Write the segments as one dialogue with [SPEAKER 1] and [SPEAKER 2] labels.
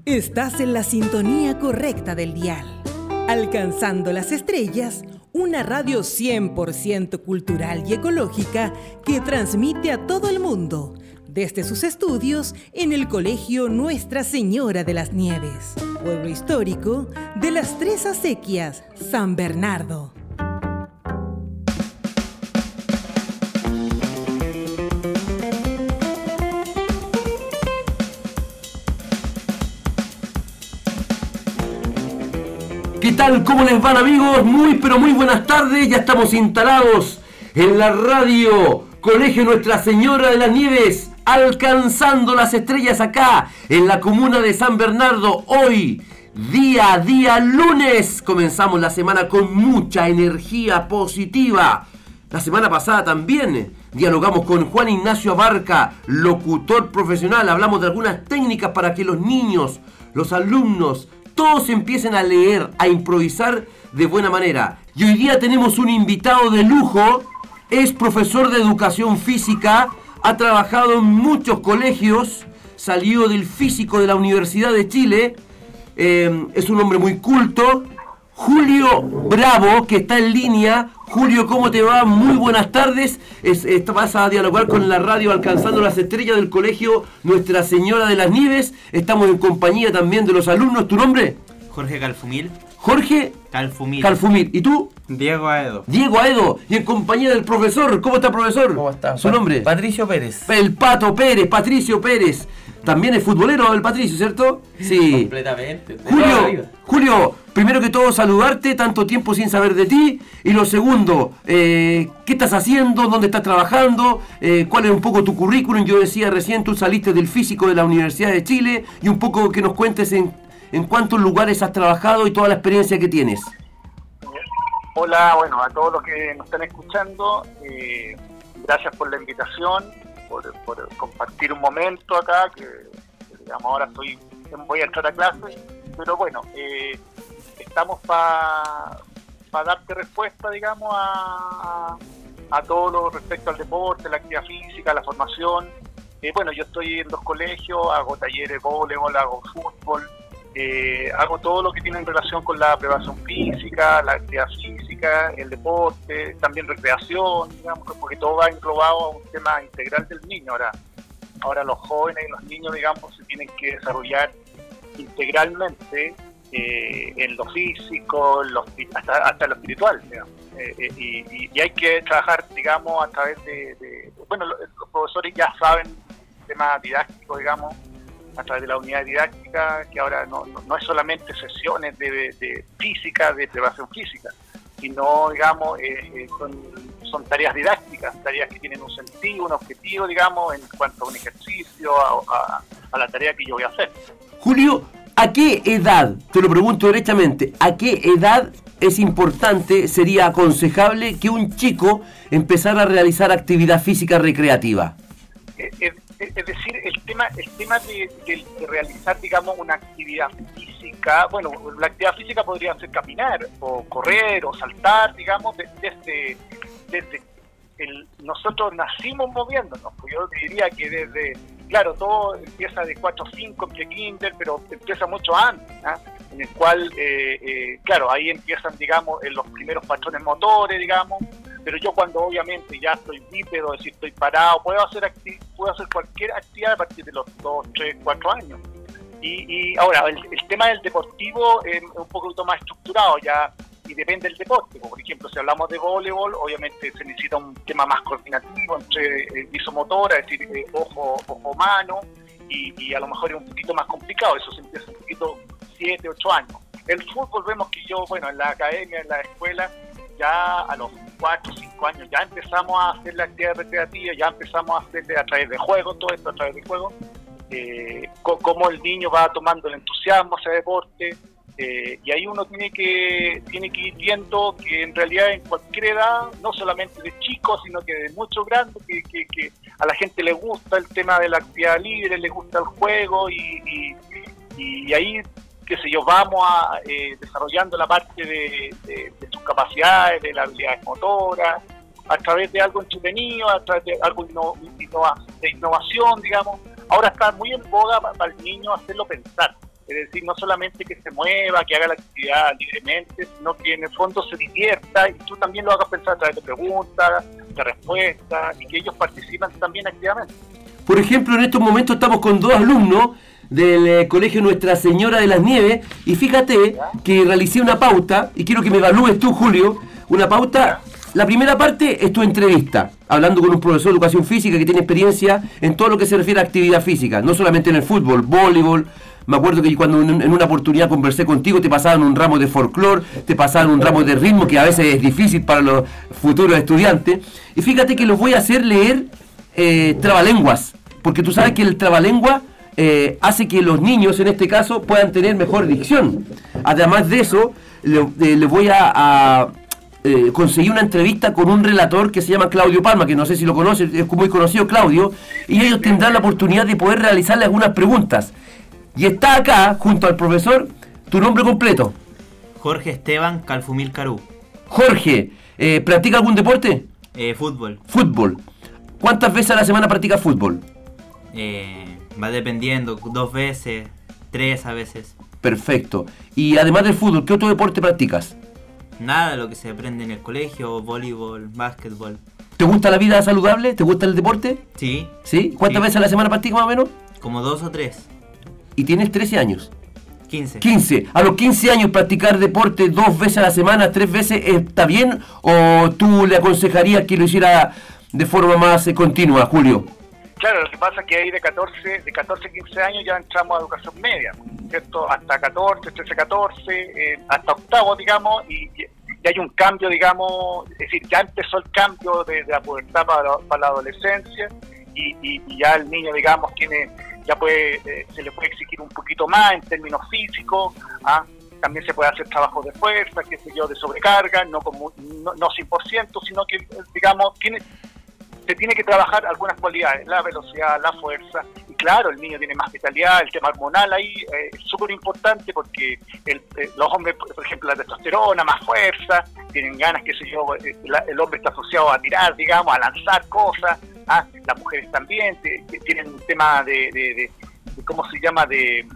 [SPEAKER 1] Estás en la sintonía correcta del dial. Alcanzando las estrellas, una radio 100% cultural y ecológica que transmite a todo el mundo, desde sus estudios en el Colegio Nuestra Señora de las Nieves, pueblo histórico de las Tres Acequias, San Bernardo.
[SPEAKER 2] ¿Qué tal? ¿Cómo les van, amigos? Muy buenas tardes. Ya estamos instalados en la radio Colegio Nuestra Señora de las Nieves, alcanzando las estrellas acá en la comuna de San Bernardo. Hoy, día lunes, comenzamos la semana con mucha energía positiva. La semana pasada también dialogamos con Juan Ignacio Abarca, locutor profesional. Hablamos de algunas técnicas para que los niños, los alumnos, todos empiecen a leer, a improvisar de buena manera. Y hoy día tenemos un invitado de lujo. Es profesor de educación física, ha trabajado en muchos colegios, salió del físico de la Universidad de Chile. Es un hombre muy culto. Julio Bravo, que está en línea. Julio, ¿cómo te va? Muy buenas tardes. Vas a dialogar con la radio Alcanzando las Estrellas del Colegio Nuestra Señora de las Nieves. Estamos en compañía también de los alumnos. ¿Tu nombre?
[SPEAKER 3] Jorge Calfumil.
[SPEAKER 2] Jorge Calfumil. ¿Y tú?
[SPEAKER 3] Diego Aedo.
[SPEAKER 2] Diego Aedo. Y en compañía del profesor. ¿Cómo está, profesor?
[SPEAKER 3] ¿Cómo está?
[SPEAKER 2] ¿Su nombre?
[SPEAKER 3] Patricio Pérez.
[SPEAKER 2] El Pato Pérez, Patricio Pérez. También es futbolero el Patricio, ¿cierto? Sí.
[SPEAKER 3] Completamente.
[SPEAKER 2] Julio, primero que todo saludarte, tanto tiempo sin saber de ti. Y lo segundo, ¿qué estás haciendo? ¿Dónde estás trabajando? ¿Cuál es un poco tu currículum? Yo decía recién, tú saliste del físico de la Universidad de Chile. Y un poco que nos cuentes en cuántos lugares has trabajado y toda la experiencia que tienes.
[SPEAKER 4] Hola, bueno, a todos los que nos están escuchando, gracias por la invitación, por compartir un momento acá, que digamos ahora voy a entrar a clase, pero bueno, estamos para darte respuesta, digamos, a todo lo respecto al deporte, la actividad física, la formación. Bueno, yo estoy en 2 colegios, hago talleres de voleibol, hago fútbol, hago todo lo que tiene en relación con la preparación física, la actividad física, el deporte, también recreación, digamos, porque todo va englobado a un tema integral del niño. Ahora los jóvenes y los niños, digamos, se tienen que desarrollar integralmente en lo físico, hasta lo espiritual, digamos. Y hay que trabajar, digamos, a través bueno, los profesores ya saben temas didácticos, digamos, a través de la unidad didáctica, que ahora no es solamente sesiones de física, de preparación física, sino, digamos, son tareas didácticas, tareas que tienen un sentido, un objetivo, digamos, en cuanto a un ejercicio, a la tarea que yo voy a hacer.
[SPEAKER 2] Julio, ¿a qué edad, te lo pregunto derechamente, a qué edad es importante, sería aconsejable que un chico empezara a realizar actividad física recreativa?
[SPEAKER 4] Es decir, el tema de realizar, digamos, una actividad física, bueno, la actividad física podría ser caminar, o correr, o saltar, digamos, desde nosotros nacimos moviéndonos, pues yo diría que claro, todo empieza de 4 o 5 en kinder, pero empieza mucho antes, en el cual, claro, ahí empiezan, digamos, los primeros patrones motores, digamos. Pero yo cuando obviamente ya estoy bípedo, es decir, estoy parado, puedo hacer cualquier actividad a partir de los 2, 3, 4 años. Y ahora, el tema del deportivo es un poquito más estructurado ya, y depende del deporte. Por ejemplo, si hablamos de voleibol, obviamente se necesita un tema más coordinativo entre visomotora, es decir, ojo-mano, y a lo mejor es un poquito más complicado, eso se empieza un poquito 7, 8 años. El fútbol vemos que yo, bueno, en la academia, en la escuela, ya a los 4 o 5 años ya empezamos a hacer la actividad recreativa, ya empezamos a hacerle a través de juegos, todo esto a través de juegos, cómo el niño va tomando el entusiasmo hacia el deporte, y ahí uno tiene que ir viendo que en realidad en cualquier edad, no solamente de chicos, sino que de muchos grandes, que a la gente le gusta el tema de la actividad libre, le gusta el juego, y ahí, qué sé yo, vamos desarrollando la parte de sus capacidades, de las habilidades motoras, a través de algo entretenido, a través de algo de innovación, digamos. Ahora está muy en boga para el niño hacerlo pensar. Es decir, no solamente que se mueva, que haga la actividad libremente, sino que en el fondo se divierta y tú también lo hagas pensar a través de preguntas, de respuestas, y que ellos participan también activamente.
[SPEAKER 2] Por ejemplo, en estos momentos estamos con 2 alumnos del Colegio Nuestra Señora de las Nieves, y fíjate que realicé una pauta, y quiero que me evalúes tú, Julio, una pauta. La primera parte es tu entrevista, hablando con un profesor de educación física que tiene experiencia en todo lo que se refiere a actividad física, no solamente en el fútbol, voleibol. Me acuerdo que cuando en una oportunidad conversé contigo, te pasaban un ramo de folclore, te pasaban un ramo de ritmo, que a veces es difícil para los futuros estudiantes. Y fíjate que los voy a hacer leer trabalenguas, porque tú sabes que el trabalengua hace que los niños, en este caso, puedan tener mejor dicción. Además de eso, les voy a conseguir una entrevista con un relator que se llama Claudio Palma, que no sé si lo conoces, es muy conocido Claudio, y ellos tendrán la oportunidad de poder realizarle algunas preguntas. Y está acá, junto al profesor, tu nombre completo.
[SPEAKER 3] Jorge Esteban Calfumil Carú.
[SPEAKER 2] Jorge, ¿practica algún deporte?
[SPEAKER 3] Fútbol.
[SPEAKER 2] Fútbol. ¿Cuántas veces a la semana practicas fútbol?
[SPEAKER 3] Va dependiendo, 2 veces, 3 a veces.
[SPEAKER 2] Perfecto. Y además del fútbol, ¿qué otro deporte practicas?
[SPEAKER 3] Nada, lo que se aprende en el colegio, voleibol, básquetbol.
[SPEAKER 2] ¿Te gusta la vida saludable? ¿Te gusta el deporte?
[SPEAKER 3] Sí.
[SPEAKER 2] ¿Sí? ¿Cuántas veces a la semana practicas más o menos?
[SPEAKER 3] Como 2 o 3.
[SPEAKER 2] Y tienes 13 años.
[SPEAKER 3] 15.
[SPEAKER 2] 15. ¿A los 15 años practicar deporte 2 veces a la semana, 3 veces, está bien? ¿O tú le aconsejarías que lo hiciera de forma más continua, Julio?
[SPEAKER 4] Claro, lo que pasa es que ahí de 14 a 15 años ya entramos a educación media, ¿cierto? Hasta 14, 13, 14, hasta octavo, digamos, y hay un cambio, digamos, es decir, ya empezó el cambio de la pubertad para la adolescencia, y ya el niño, digamos, se le puede exigir un poquito más en términos físicos, también se puede hacer trabajos de fuerza, qué sé yo, de sobrecarga, no 100%, sino que, digamos, se tiene que trabajar algunas cualidades, la velocidad, la fuerza, y claro, el niño tiene más vitalidad, el tema hormonal ahí es súper importante porque los hombres, por ejemplo, la testosterona, más fuerza, tienen ganas, qué sé yo, el hombre está asociado a tirar, digamos, a lanzar cosas, las mujeres también tienen un tema de ¿cómo se llama?, de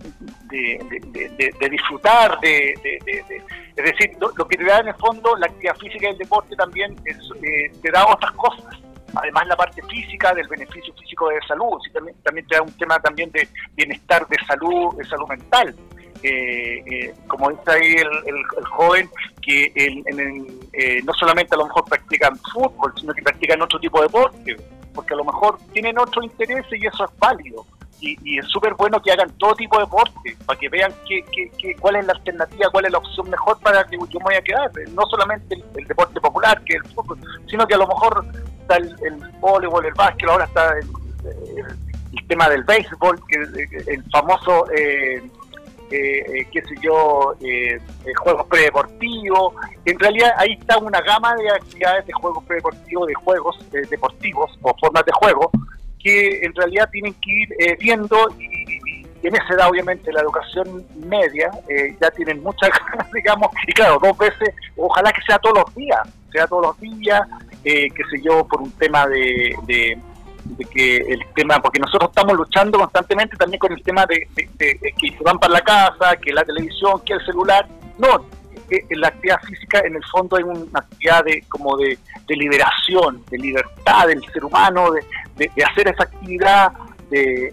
[SPEAKER 4] disfrutar, es decir, lo que te da en el fondo la actividad física y el deporte también te da otras cosas. Además la parte física, del beneficio físico de salud, también te da un tema también de bienestar, de salud mental. Como dice ahí el joven, que no solamente a lo mejor practican fútbol, sino que practican otro tipo de deporte, porque a lo mejor tienen otro interés y eso es válido. Y es súper bueno que hagan todo tipo de deporte, para que vean cuál es la alternativa, cuál es la opción mejor para que yo me vaya a quedar. No solamente el deporte popular, que es el fútbol, sino que a lo mejor está el voleibol, el básquet, ahora está el tema del béisbol, que el famoso, juegos predeportivos. En realidad ahí está una gama de actividades de juegos predeportivos, de juegos deportivos o formas de juego, que en realidad tienen que ir viendo, y en esa edad obviamente la educación media ya tienen muchas ganas, digamos, y claro, 2 veces, ojalá que sea todos los días, qué sé yo, por un tema de que el tema, porque nosotros estamos luchando constantemente también con el tema de que se van para la casa, que la televisión, que el celular. No, la actividad física en el fondo es una actividad de liberación, de libertad del ser humano, de hacer esa actividad, de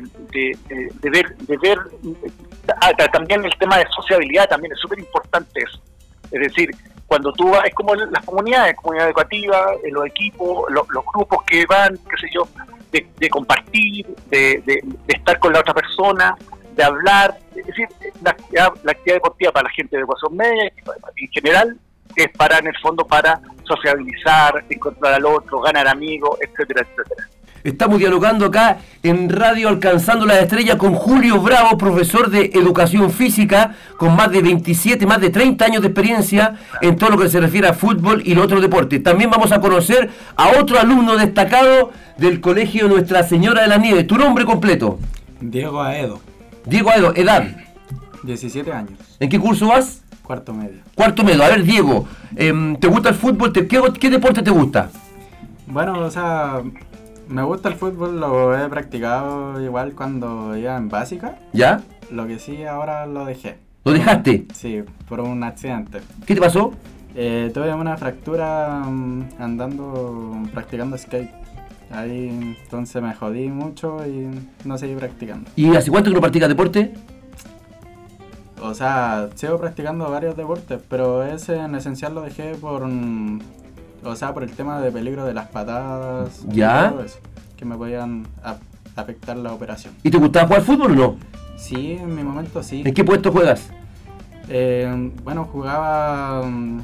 [SPEAKER 4] ver también el tema de sociabilidad también es súper importante eso. Es decir, cuando tú vas, es como las comunidad educativa, los equipos, los grupos que van, qué sé yo, de compartir, de estar con la otra persona, de hablar. Es decir, la actividad deportiva para la gente de educación media en general es en el fondo para sociabilizar, encontrar al otro, ganar amigos, etcétera, etcétera.
[SPEAKER 2] Estamos dialogando acá en Radio Alcanzando las Estrellas con Julio Bravo, profesor de Educación Física, con más de 30 años de experiencia en todo lo que se refiere a fútbol y los otros deportes. También vamos a conocer a otro alumno destacado del Colegio Nuestra Señora de la Nieve. ¿Tu nombre completo?
[SPEAKER 5] Diego Aedo.
[SPEAKER 2] Diego Aedo, edad.
[SPEAKER 5] 17 años.
[SPEAKER 2] ¿En qué curso vas?
[SPEAKER 5] Cuarto medio.
[SPEAKER 2] Cuarto medio. A ver, Diego, ¿te gusta el fútbol? ¿Qué deporte te gusta?
[SPEAKER 5] Bueno, o sea, me gusta el fútbol, lo he practicado igual cuando iba en básica.
[SPEAKER 2] ¿Ya?
[SPEAKER 5] Lo que sí, ahora lo dejé.
[SPEAKER 2] ¿Lo dejaste?
[SPEAKER 5] Sí, por un accidente.
[SPEAKER 2] ¿Qué te pasó?
[SPEAKER 5] Tuve una fractura practicando skate. Ahí entonces me jodí mucho y no seguí practicando.
[SPEAKER 2] ¿Y hace cuánto que no practicas deporte?
[SPEAKER 5] O sea, sigo practicando varios deportes, pero ese en esencial lo dejé por el tema de peligro de las patadas.
[SPEAKER 2] ¿Ya?
[SPEAKER 5] Y todo eso, que me podían afectar la operación.
[SPEAKER 2] ¿Y te gustaba jugar fútbol o no?
[SPEAKER 5] Sí, en mi momento sí.
[SPEAKER 2] ¿En qué puesto juegas?
[SPEAKER 5] Bueno, jugaba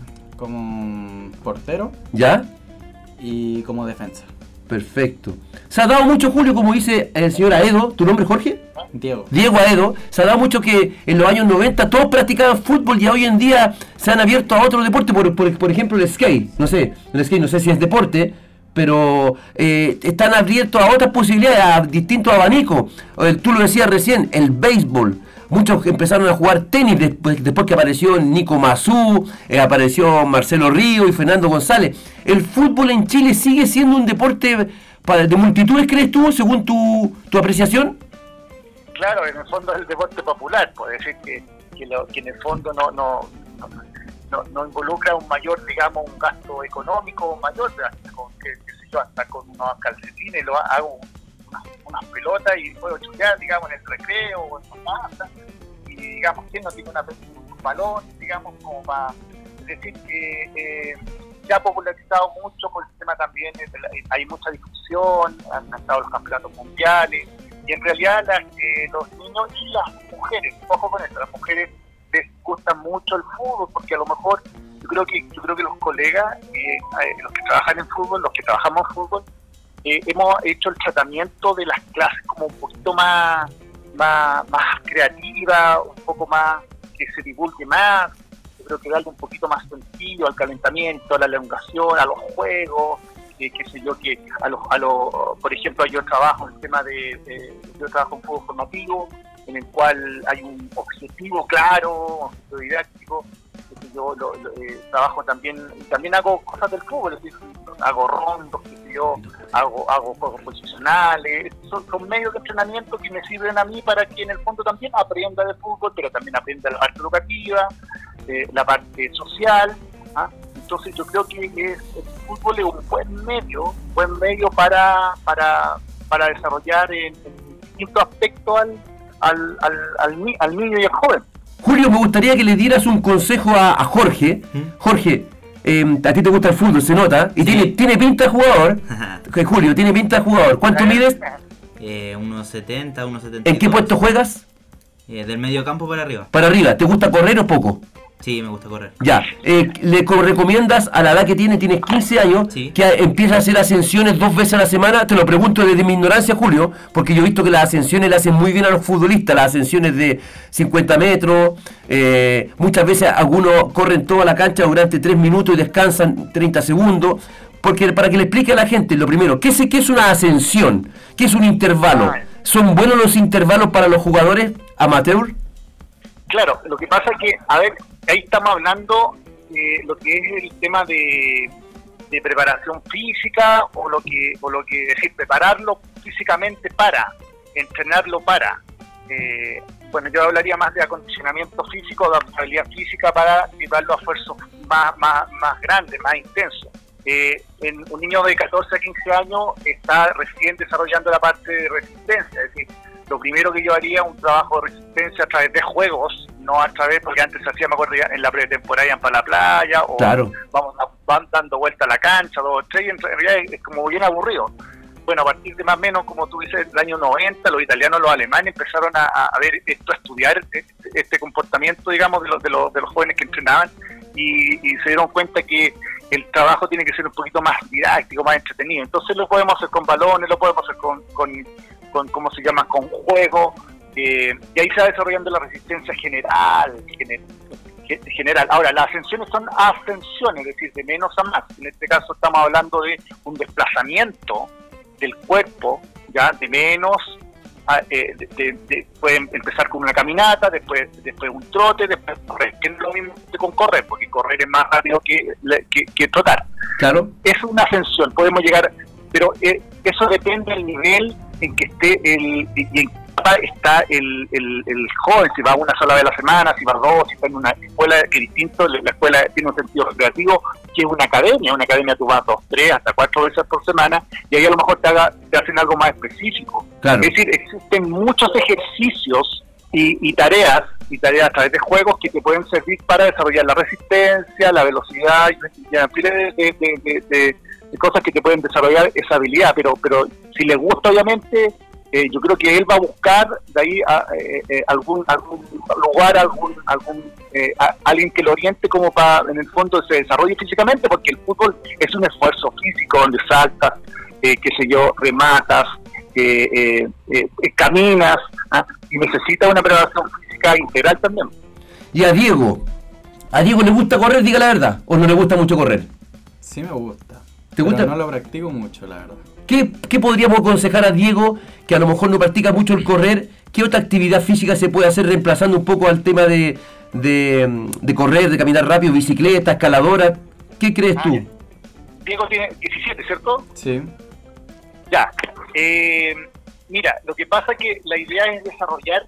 [SPEAKER 5] como portero
[SPEAKER 2] ¿Ya?
[SPEAKER 5] y como defensa.
[SPEAKER 2] Perfecto. Se ha dado mucho, Julio, como dice el señor Aedo. ¿Tu nombre es Jorge?
[SPEAKER 5] Diego
[SPEAKER 2] Aedo. Se ha dado mucho que en los años 90 todos practicaban fútbol y hoy en día se han abierto a otro deporte, por ejemplo el skate. No sé si es deporte, pero están abiertos a otras posibilidades, a distintos abanicos. Tú lo decías recién, el béisbol. Muchos empezaron a jugar tenis después que apareció Nico Mazú, apareció Marcelo Río y Fernando González. ¿El fútbol en Chile sigue siendo un deporte de multitudes, crees tú, según tu apreciación?
[SPEAKER 4] Claro, en el fondo es el deporte popular, puede decir que en el fondo no involucra un mayor, digamos, un gasto económico mayor, qué sé yo, hasta con unos calcetines hago unas pelotas y puedo chutear, digamos, en el recreo o en la masa, y digamos, ¿quién no tiene un balón, digamos, como para decir que se ha popularizado mucho por el tema también, hay mucha discusión, han estado los campeonatos mundiales, y en realidad los niños y las mujeres, ojo con esto, las mujeres les gusta mucho el fútbol, porque a lo mejor yo creo que los colegas, los que trabajan en fútbol, los que trabajamos en fútbol, hemos hecho el tratamiento de las clases como un poquito más creativa, un poco más que se divulgue más. Yo creo que darle un poquito más sencillo al calentamiento, a la elongación, a los juegos, qué sé yo, que por ejemplo, yo trabajo en el tema yo trabajo en fútbol formativo, en el cual hay un objetivo claro, un objetivo didáctico. Yo trabajo también hago cosas del fútbol, es decir, hago rondos, hago juegos posicionales, son medios de entrenamiento que me sirven a mí para que en el fondo también aprenda de fútbol, pero también aprenda la parte educativa, la parte social, ¿ah? Entonces yo creo que el fútbol es un buen medio para desarrollar en distintos aspectos al niño y al joven.
[SPEAKER 2] Julio, me gustaría que le dieras un consejo a Jorge. Jorge, a ti te gusta el fútbol, se nota, y
[SPEAKER 3] sí.
[SPEAKER 2] tiene pinta de jugador. Julio, tiene pinta de jugador. ¿Cuánto mides?
[SPEAKER 3] 1.70, 1.70.
[SPEAKER 2] ¿En qué puesto juegas?
[SPEAKER 3] Del medio campo para arriba.
[SPEAKER 2] Para arriba. ¿Te gusta correr o poco?
[SPEAKER 3] Sí, me gusta correr.
[SPEAKER 2] Ya. ¿Le recomiendas a la edad que tienes 15 años,
[SPEAKER 3] sí,
[SPEAKER 2] que empiece a hacer ascensiones 2 veces a la semana? Te lo pregunto desde mi ignorancia, Julio, porque yo he visto que las ascensiones le hacen muy bien a los futbolistas, las ascensiones de 50 metros. Muchas veces algunos corren toda la cancha durante 3 minutos y descansan 30 segundos. Porque para que le explique a la gente, lo primero, ¿qué es una ascensión? ¿Qué es un intervalo? ¿Son buenos los intervalos para los jugadores amateur?
[SPEAKER 4] Claro, lo que pasa es que, ahí estamos hablando de lo que es el tema de preparación física o lo que decir, prepararlo físicamente para, entrenarlo para. Bueno, yo hablaría más de acondicionamiento físico, de adaptabilidad física para llevarlo a esfuerzos más grandes, más intensos. En un niño de 14 a 15 años está recién desarrollando la parte de resistencia, es decir, lo primero que yo haría un trabajo de resistencia a través de juegos, no a través, porque antes se hacía, me acuerdo, ya en la pretemporada iban para la playa, o
[SPEAKER 2] claro,
[SPEAKER 4] van dando vuelta a la cancha, 2 o 3, y en realidad es como bien aburrido. Bueno, a partir de más o menos, como tú dices, del año 90, los italianos, los alemanes empezaron a ver esto, a estudiar este comportamiento, digamos, de los jóvenes que entrenaban, y se dieron cuenta que el trabajo tiene que ser un poquito más didáctico, más entretenido. Entonces lo podemos hacer con balones, lo podemos hacer con ¿cómo se llama?, con juego, y ahí se va desarrollando la resistencia general. Ahora, las ascensiones son ascensiones, es decir, de menos a más. En este caso estamos hablando de un desplazamiento del cuerpo, ya de menos, pueden empezar con una caminata, después un trote, después correr, que no es lo mismo que con correr, porque correr es más rápido que trotar.
[SPEAKER 2] Claro.
[SPEAKER 4] Es una ascensión, podemos llegar, pero eso depende del nivel en que esté etapa está el joven, si va una sola vez a la semana, si va dos, si está en una escuela, que distinto, la escuela tiene un sentido recreativo, que es una academia tú vas 2, 3, hasta 4 veces por semana, y ahí a lo mejor te hacen algo más específico.
[SPEAKER 2] Claro.
[SPEAKER 4] Es decir, existen muchos ejercicios y tareas a través de juegos que te pueden servir para desarrollar la resistencia, la velocidad, y una pila de cosas que te pueden desarrollar esa habilidad, pero si le gusta, obviamente, yo creo que él va a buscar de ahí algún lugar, alguien que lo oriente como para, en el fondo, se desarrolle físicamente, porque el fútbol es un esfuerzo físico donde saltas, rematas, caminas, y necesita una preparación física integral también.
[SPEAKER 2] Y a Diego le gusta correr, diga la verdad, o no le gusta mucho correr.
[SPEAKER 5] Sí me gusta.
[SPEAKER 2] ¿Te gusta?
[SPEAKER 5] Pero no lo practico mucho, la verdad.
[SPEAKER 2] ¿Qué podríamos aconsejar a Diego, que a lo mejor no practica mucho el correr? ¿Qué otra actividad física se puede hacer reemplazando un poco al tema de correr, de caminar rápido, bicicleta, escaladora? ¿Qué crees tú?
[SPEAKER 4] Diego tiene 17, ¿cierto?
[SPEAKER 5] Sí.
[SPEAKER 4] Ya. Mira, lo que pasa es que la idea es desarrollar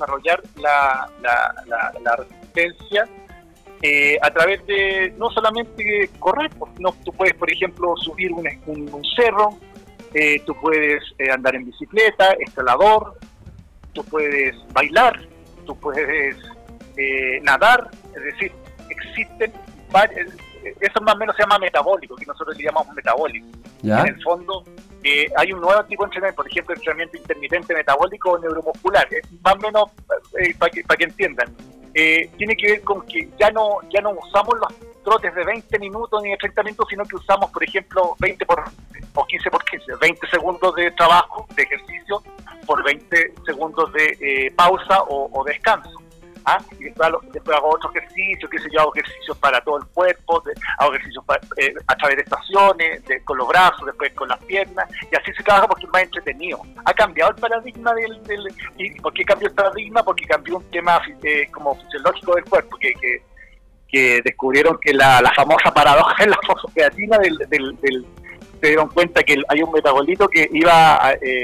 [SPEAKER 4] la resistencia a través de no solamente correr, sino tú puedes, por ejemplo, subir un cerro, tú puedes andar en bicicleta, escalador, tú puedes bailar, tú puedes nadar, es decir, existen varios, eso más o menos se llama metabólico, que nosotros le llamamos metabólico.
[SPEAKER 2] ¿Ya?
[SPEAKER 4] En el fondo hay un nuevo tipo de entrenamiento, por ejemplo, entrenamiento intermitente metabólico o neuromuscular, más o menos para que entiendan. Tiene que ver con que ya no usamos los trotes de 20 minutos ni de 30 minutos, sino que usamos, por ejemplo, 20 o 15 por 15, 20 segundos de trabajo, de ejercicio, por 20 segundos de pausa o descanso. Y después hago otro ejercicio, hago ejercicios para todo el cuerpo, hago ejercicios a través de estaciones, con los brazos, después con las piernas, y así se trabaja porque es más entretenido. Ha cambiado el paradigma ¿y por qué cambió el paradigma? Porque cambió un tema como fisiológico del cuerpo, que descubrieron que la famosa paradoja de la fosfocreatina se dieron cuenta que hay un metabolito que iba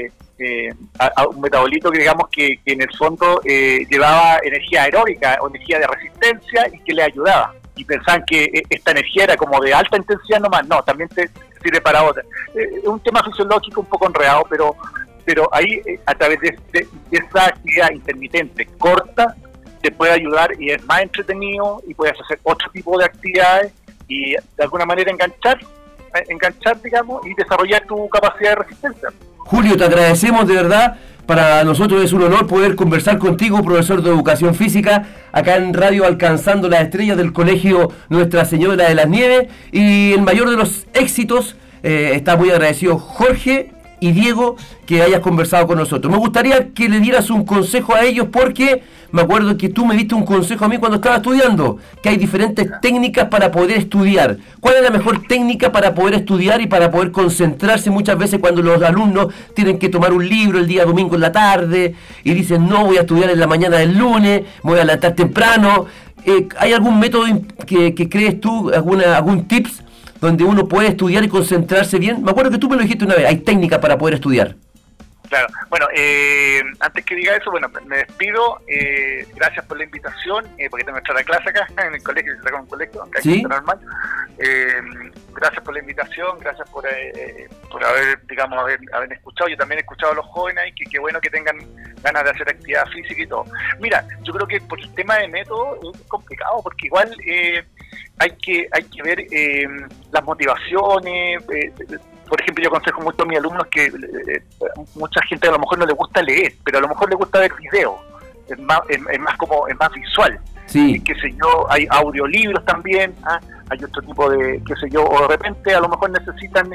[SPEAKER 4] a un metabolito que digamos que en el fondo llevaba energía aeróbica o energía de resistencia y que le ayudaba, y pensaban que esta energía era como de alta intensidad nomás. No, también te sirve para otra. Es un tema fisiológico un poco enredado, pero ahí a través de esa actividad intermitente corta te puede ayudar y es más entretenido, y puedes hacer otro tipo de actividades y de alguna manera enganchar, digamos, y desarrollar tu capacidad de resistencia.
[SPEAKER 2] Julio, te agradecemos de verdad. Para nosotros es un honor poder conversar contigo, profesor de Educación Física, acá en Radio Alcanzando las Estrellas del Colegio Nuestra Señora de las Nieves. Y el mayor de los éxitos, está muy agradecido Jorge y Diego que hayas conversado con nosotros. Me gustaría que le dieras un consejo a ellos, porque me acuerdo que tú me diste un consejo a mí cuando estaba estudiando, que hay diferentes técnicas para poder estudiar. ¿Cuál es la mejor técnica para poder estudiar y para poder concentrarse muchas veces cuando los alumnos tienen que tomar un libro el día domingo en la tarde y dicen, no, voy a estudiar en la mañana del lunes, me voy a levantar temprano? ¿Hay algún método que crees tú, algún tips donde uno puede estudiar y concentrarse bien? Me acuerdo que tú me lo dijiste una vez, hay técnicas para poder estudiar.
[SPEAKER 4] Claro, bueno, antes que diga eso, bueno, me despido, gracias por la invitación, porque tengo que estar a clase acá en el colegio, acá en un colegio, acá
[SPEAKER 2] ¿Sí?
[SPEAKER 4] está normal. Gracias por la invitación, gracias por haber, digamos, haber escuchado. Yo también he escuchado a los jóvenes y que bueno que tengan ganas de hacer actividad física y todo. Mira, yo creo que por el tema de método es complicado, porque igual hay que ver las motivaciones. Por ejemplo, yo aconsejo mucho a mis alumnos que mucha gente a lo mejor no le gusta leer, pero a lo mejor le gusta ver videos. Es más visual.
[SPEAKER 2] Sí.
[SPEAKER 4] Qué sé yo, hay audiolibros también, hay otro tipo de, qué sé yo, o de repente a lo mejor necesitan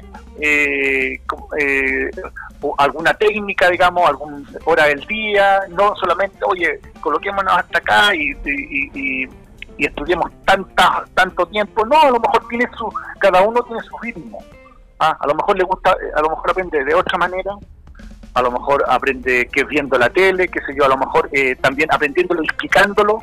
[SPEAKER 4] alguna técnica, digamos, alguna hora del día, no solamente, oye, coloquémonos hasta acá y estudiemos tanto tiempo. No, a lo mejor cada uno tiene su ritmo. A lo mejor le gusta, a lo mejor aprende de otra manera, a lo mejor aprende que viendo la tele, qué sé yo, a lo mejor también aprendiéndolo y explicándolo,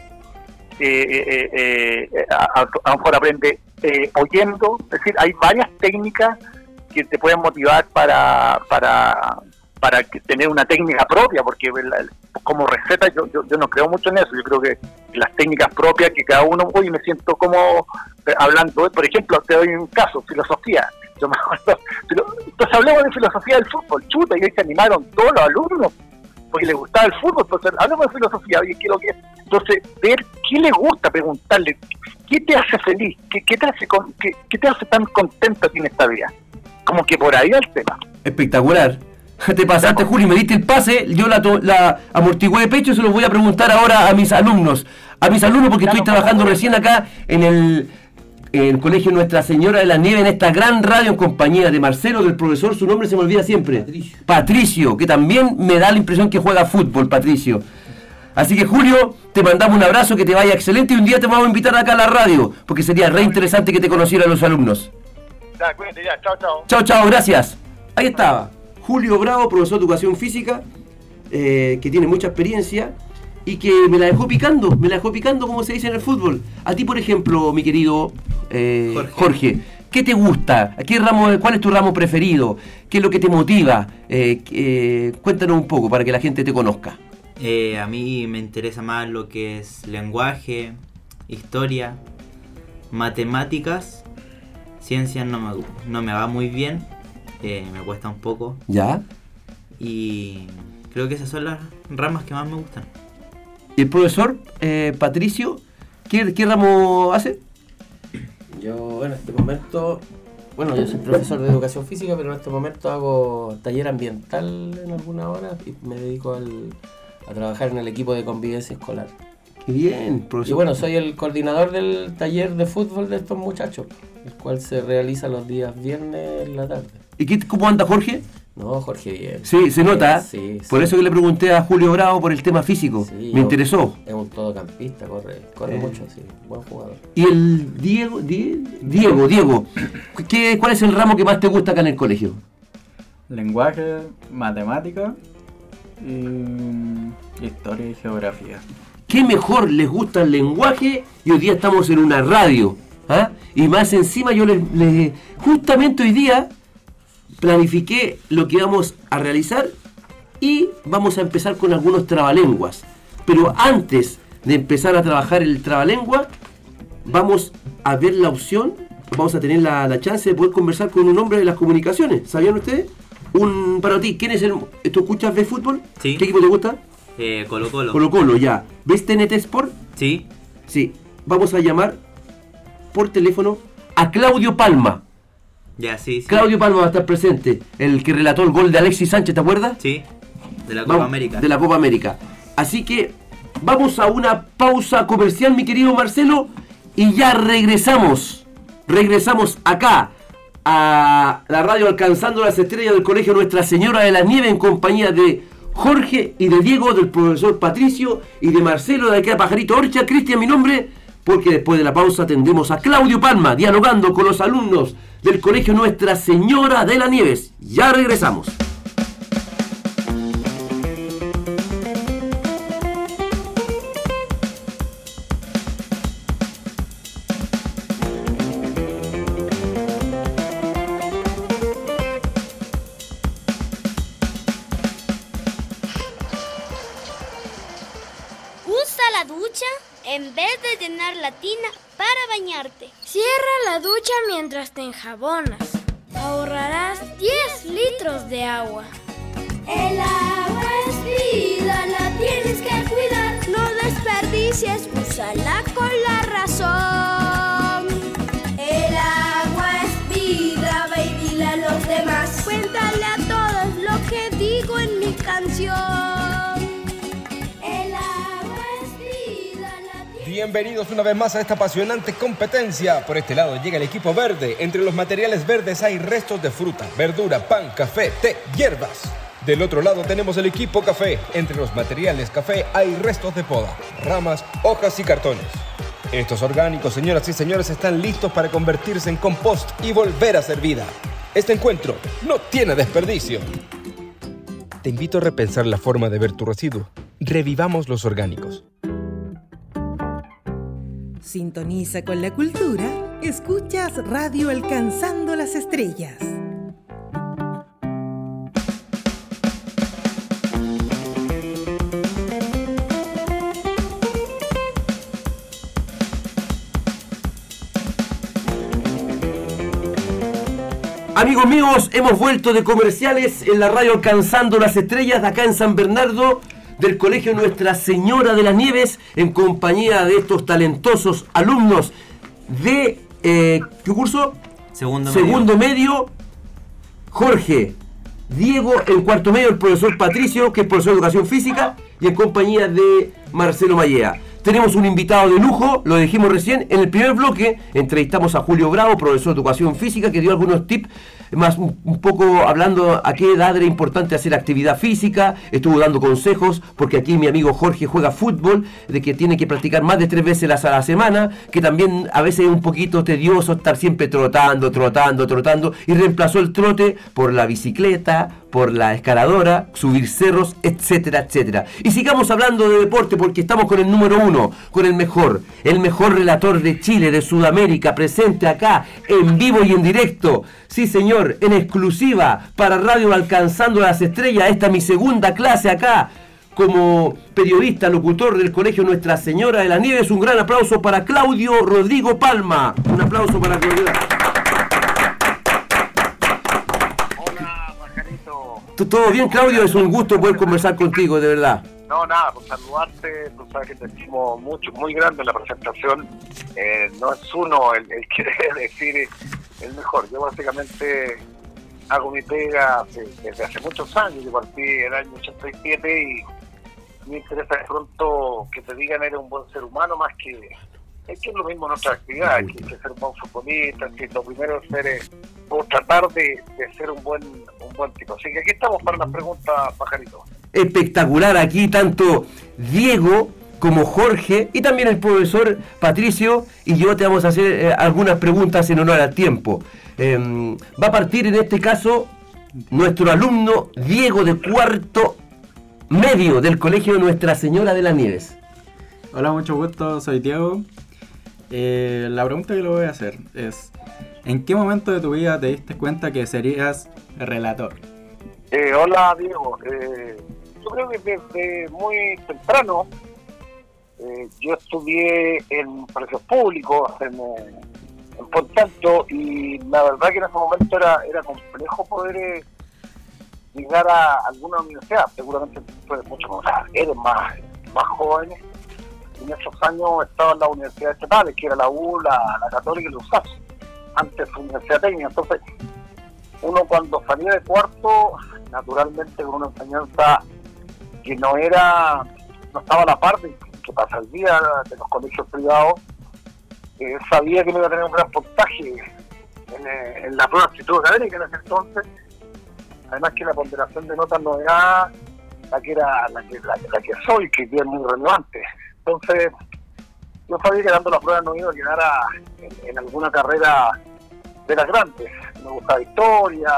[SPEAKER 4] a lo mejor aprende oyendo. Es decir, hay varias técnicas que te pueden motivar para para tener una técnica propia, porque como receta yo no creo mucho en eso. Yo creo que las técnicas propias que cada uno, hoy me siento como hablando, por ejemplo, te doy un caso, filosofía. Yo me acuerdo, entonces hablemos de filosofía del fútbol, chuta, y ahí se animaron todos los alumnos porque les gustaba el fútbol. Entonces hablemos de filosofía, oye, ¿qué es lo que es? Entonces, ver qué le gusta, preguntarle, ¿qué te hace feliz? ¿Qué te hace tan contento a ti en esta vida? Como que por ahí el tema.
[SPEAKER 2] Espectacular. Te pasaste, Julio, me diste el pase, yo la amortigué de pecho y se lo voy a preguntar ahora a mis alumnos. Porque estoy trabajando recién acá en el Colegio Nuestra Señora de la Nieve, en esta gran radio en compañía de Marcelo, del profesor, su nombre se me olvida siempre. Patricio, que también me da la impresión que juega fútbol, Patricio. Así que, Julio, te mandamos un abrazo, que te vaya excelente y un día te vamos a invitar acá a la radio, porque sería re interesante que te conocieran los alumnos.
[SPEAKER 4] Ya, cuídate, ya, chao.
[SPEAKER 2] Chao, gracias. Ahí estaba. Julio Bravo, profesor de educación física, que tiene mucha experiencia y que me la dejó picando como se dice en el fútbol. A ti, por ejemplo, mi querido Jorge, ¿qué te gusta? ¿Cuál es tu ramo preferido? ¿Qué es lo que te motiva? Cuéntanos un poco para que la gente te conozca.
[SPEAKER 3] A mí me interesa más lo que es lenguaje, historia, matemáticas, ciencias no me va muy bien. Me cuesta un poco.
[SPEAKER 2] ¿Ya?
[SPEAKER 3] Y creo que esas son las ramas que más me gustan.
[SPEAKER 2] ¿Y el profesor Patricio, qué ramo hace?
[SPEAKER 6] Yo, en este momento, yo soy profesor de educación física, pero en este momento hago taller ambiental en alguna hora y me dedico a trabajar en el equipo de convivencia escolar.
[SPEAKER 2] ¡Qué bien, profesor!
[SPEAKER 6] Y soy el coordinador del taller de fútbol de estos muchachos, el cual se realiza los días viernes en la tarde.
[SPEAKER 2] ¿Y cómo anda Jorge?
[SPEAKER 6] No, Jorge bien.
[SPEAKER 2] Sí, se nota.
[SPEAKER 6] Sí,
[SPEAKER 2] por eso que le pregunté a Julio Bravo por el tema físico.
[SPEAKER 6] Sí,
[SPEAKER 2] me interesó.
[SPEAKER 6] Es un todocampista, corre mucho, sí, buen jugador.
[SPEAKER 2] ¿Y el Diego? ¿Cuál es el ramo que más te gusta acá en el colegio?
[SPEAKER 5] Lenguaje, matemática, historia y geografía.
[SPEAKER 2] ¿Qué mejor les gusta el lenguaje? Y hoy día estamos en una radio. Y más encima yo justamente hoy día planifiqué lo que vamos a realizar y vamos a empezar con algunos trabalenguas. Pero antes de empezar a trabajar el trabalengua, vamos a ver la opción, vamos a tener la chance de poder conversar con un hombre de las comunicaciones. ¿Sabían ustedes? Para ti, ¿quién es ¿tú escuchas de fútbol?
[SPEAKER 3] Sí.
[SPEAKER 2] ¿Qué equipo te gusta?
[SPEAKER 3] Colo-Colo.
[SPEAKER 2] Colo-Colo, ya. ¿Ves TNT Sport?
[SPEAKER 3] Sí.
[SPEAKER 2] Sí. Vamos a llamar por teléfono a Claudio Palma.
[SPEAKER 3] Ya, sí.
[SPEAKER 2] Claudio Palma va a estar presente, el que relató el gol de Alexis Sánchez, ¿te acuerdas?
[SPEAKER 3] Sí, de la Copa América.
[SPEAKER 2] De la Copa América. Así que vamos a una pausa comercial, mi querido Marcelo, y ya regresamos. Regresamos acá a la radio Alcanzando las Estrellas del Colegio Nuestra Señora de la Nieve en compañía de Jorge y de Diego, del profesor Patricio y de Marcelo de aquí a Pajarito Orcha. Cristian, mi nombre, porque después de la pausa tendremos a Claudio Palma dialogando con los alumnos del Colegio Nuestra Señora de las Nieves. Ya regresamos.
[SPEAKER 7] Usa la ducha en vez de llenar la tina para bañarte.
[SPEAKER 8] Cierra la ducha mientras te enjabonas. Ahorrarás 10 litros de agua.
[SPEAKER 7] El agua es vida, la tienes que cuidar.
[SPEAKER 8] No desperdicies, úsala con la razón.
[SPEAKER 7] El agua es vida, ve y dile a los demás.
[SPEAKER 8] Cuéntale a todos lo que digo en mi canción.
[SPEAKER 9] Bienvenidos una vez más a esta apasionante competencia. Por este lado llega el equipo verde. Entre los materiales verdes hay restos de fruta, verdura, pan, café, té, hierbas. Del otro lado tenemos el equipo café. Entre los materiales café hay restos de poda, ramas, hojas y cartones. Estos orgánicos, señoras y señores, están listos para convertirse en compost y volver a ser vida. Este encuentro no tiene desperdicio. Te invito a repensar la forma de ver tu residuo. Revivamos los orgánicos.
[SPEAKER 1] Sintoniza con la cultura, escuchas Radio Alcanzando las Estrellas.
[SPEAKER 2] Amigos míos, hemos vuelto de comerciales en la radio Alcanzando las Estrellas de acá en San Bernardo, del Colegio Nuestra Señora de las Nieves, en compañía de estos talentosos alumnos de... ¿qué curso? Segundo medio. Jorge, Diego en cuarto medio, el profesor Patricio, que es profesor de Educación Física, y en compañía de Marcelo Mallea. Tenemos un invitado de lujo, lo dijimos recién, en el primer bloque entrevistamos a Julio Bravo, profesor de Educación Física, que dio algunos tips, más un poco hablando a qué edad era importante hacer actividad física, estuvo dando consejos, porque aquí mi amigo Jorge juega fútbol, de que tiene que practicar más de 3 veces a la semana, que también a veces es un poquito tedioso estar siempre trotando, y reemplazó el trote por la bicicleta, por la escaladora, subir cerros, etcétera, etcétera. Y sigamos hablando de deporte porque estamos con el número 1, con el mejor relator de Chile, de Sudamérica, presente acá, en vivo y en directo. Sí, señor, en exclusiva para Radio Alcanzando las Estrellas. Esta es mi segunda clase acá como periodista, locutor del Colegio Nuestra Señora de las Nieves. Un gran aplauso para Claudio Rodrigo Palma. Un aplauso para Claudio. ¿Todo bien, Claudio? Es un gusto poder conversar contigo, de verdad.
[SPEAKER 4] No, nada, por saludarte, tú sabes que te decimos mucho, muy grande la presentación. No es uno el que debe decir el mejor. Yo básicamente hago mi pega desde hace muchos años. Yo partí en el año 87 y me interesa de pronto que te digan eres un buen ser humano más que... Es que es lo mismo en otras actividades, que ser un buen futbolista, que lo primero es ser, o tratar de ser un buen tipo. Así que aquí estamos para las preguntas, Pajarito.
[SPEAKER 2] Espectacular, aquí tanto Diego como Jorge y también el profesor Patricio y yo te vamos a hacer algunas preguntas en honor al tiempo. Va a partir en este caso nuestro alumno Diego de cuarto medio del Colegio Nuestra Señora de las Nieves.
[SPEAKER 5] Hola, mucho gusto, soy Diego. La pregunta que le voy a hacer es: ¿en qué momento de tu vida te diste cuenta que serías relator?
[SPEAKER 4] Hola, Diego. Yo creo que desde muy temprano yo estudié en precios públicos en Puente Alto, y la verdad que en ese momento era complejo poder llegar a alguna universidad. Seguramente tú eres mucho más jóvenes. En esos años estaba en las universidades estatales, que era la U, la Católica y la USAP, antes Universidad Técnica. Entonces, uno cuando salía de cuarto, naturalmente con una enseñanza que no estaba a la par de que pasa el día de los colegios privados, sabía que no iba a tener un gran puntaje en la prueba de aptitud académica en ese entonces. Además que la ponderación de notas no era la que soy, que es muy relevante. Entonces, yo sabía que dando la prueba no iba a quedar en alguna carrera de las grandes. Me gustaba historia,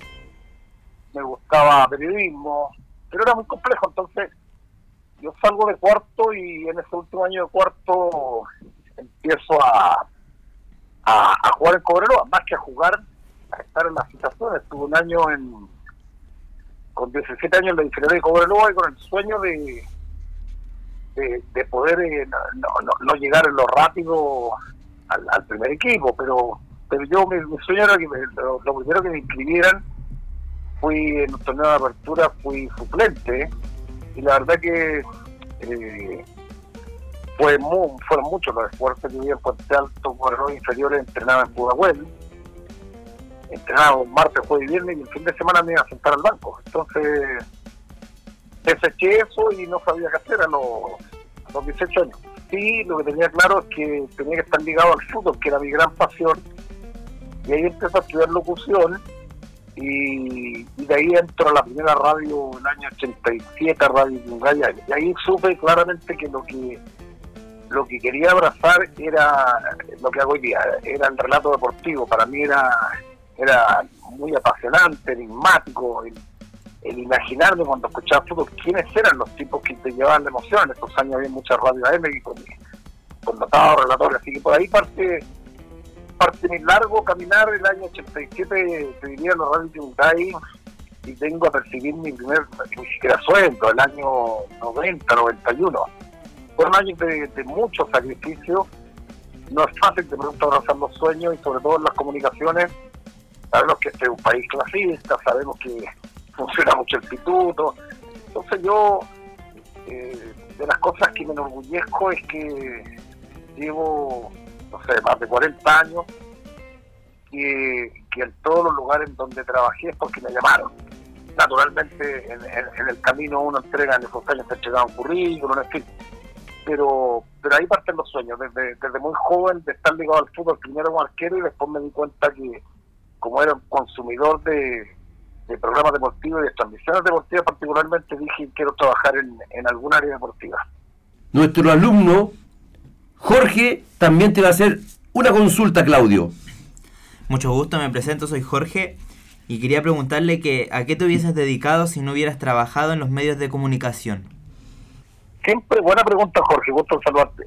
[SPEAKER 4] me gustaba periodismo, pero era muy complejo. Entonces, yo salgo de cuarto y en ese último año de cuarto empiezo a jugar en Cobreloa, más que a jugar, a estar en las citaciones. Estuve un año con 17 años en la inferior de Cobreloa y con el sueño de poder no llegar en lo rápido al primer equipo, pero yo mi sueño era que lo primero que me inscribieran. Fui en un torneo de apertura, fui suplente, y la verdad que fueron muchos los esfuerzos que vi en Puente Alto. Por los inferiores entrenaba en Pudahuel, entrenaba martes, jueves y viernes, y el fin de semana me iba a sentar al banco. Entonces deseché eso y no sabía qué hacer a los 18 años. Sí, lo que tenía claro es que tenía que estar ligado al fútbol, que era mi gran pasión, y ahí empecé a estudiar locución, y de ahí entro a la primera radio en el año 87, Radio Yungay, y ahí supe claramente que lo que quería abrazar era lo que hago hoy día, era el relato deportivo. Para mí era muy apasionante, enigmático, el imaginarme cuando escuchaba fútbol quiénes eran los tipos que te llevaban la emoción. En estos años había muchas radios AM y con notados relatores, así que por ahí parte mi largo caminar. El año 87 te diría los radios Yungay, y vengo a percibir mi primer, ni siquiera sueldo, el año 90, 91. Fueron años de mucho sacrificio. No es fácil de pronto abrazar los sueños, y sobre todo en las comunicaciones sabemos que este es un país clasista, sabemos que funciona mucho el pituto. Entonces yo, de las cosas que me enorgullezco es que llevo, no sé, más de 40 años, que en todos los lugares en donde trabajé es porque me llamaron. Naturalmente en el camino uno entrega, en esos años te entregaban un currículum, en fin, pero ahí parten los sueños, desde muy joven, de estar ligado al fútbol, primero como arquero, y después me di cuenta que como era un consumidor de programas deportivos y de transmisiones deportivas particularmente, dije quiero trabajar en algún área deportiva.
[SPEAKER 2] Nuestro alumno Jorge también te va a hacer una consulta, Claudio.
[SPEAKER 3] Mucho gusto, me presento, soy Jorge y quería preguntarle que ¿a qué te hubieses dedicado si no hubieras trabajado en los medios de comunicación?
[SPEAKER 4] Siempre, buena pregunta, Jorge, gusto en saludarte.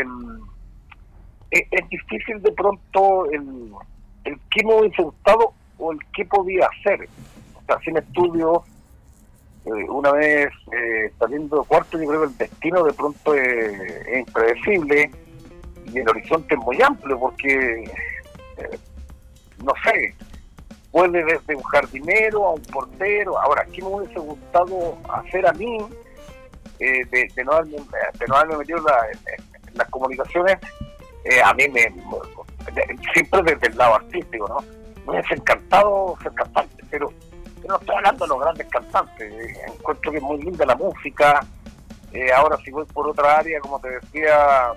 [SPEAKER 4] Es difícil de pronto el qué me hubiese gustado o el qué podía hacer. O sea, sin estudio, una vez saliendo de cuarto, yo creo que el destino de pronto es impredecible y el horizonte es muy amplio porque, no sé, puede desde un jardinero a un portero. Ahora, ¿qué me hubiese gustado hacer a mí de no haberme metido en las comunicaciones? A mí siempre desde el lado artístico, ¿no? Me hubiese encantado ser cantante, pero no estoy hablando de los grandes cantantes. Encuentro que es muy linda la música. Ahora si voy por otra área, como te decía,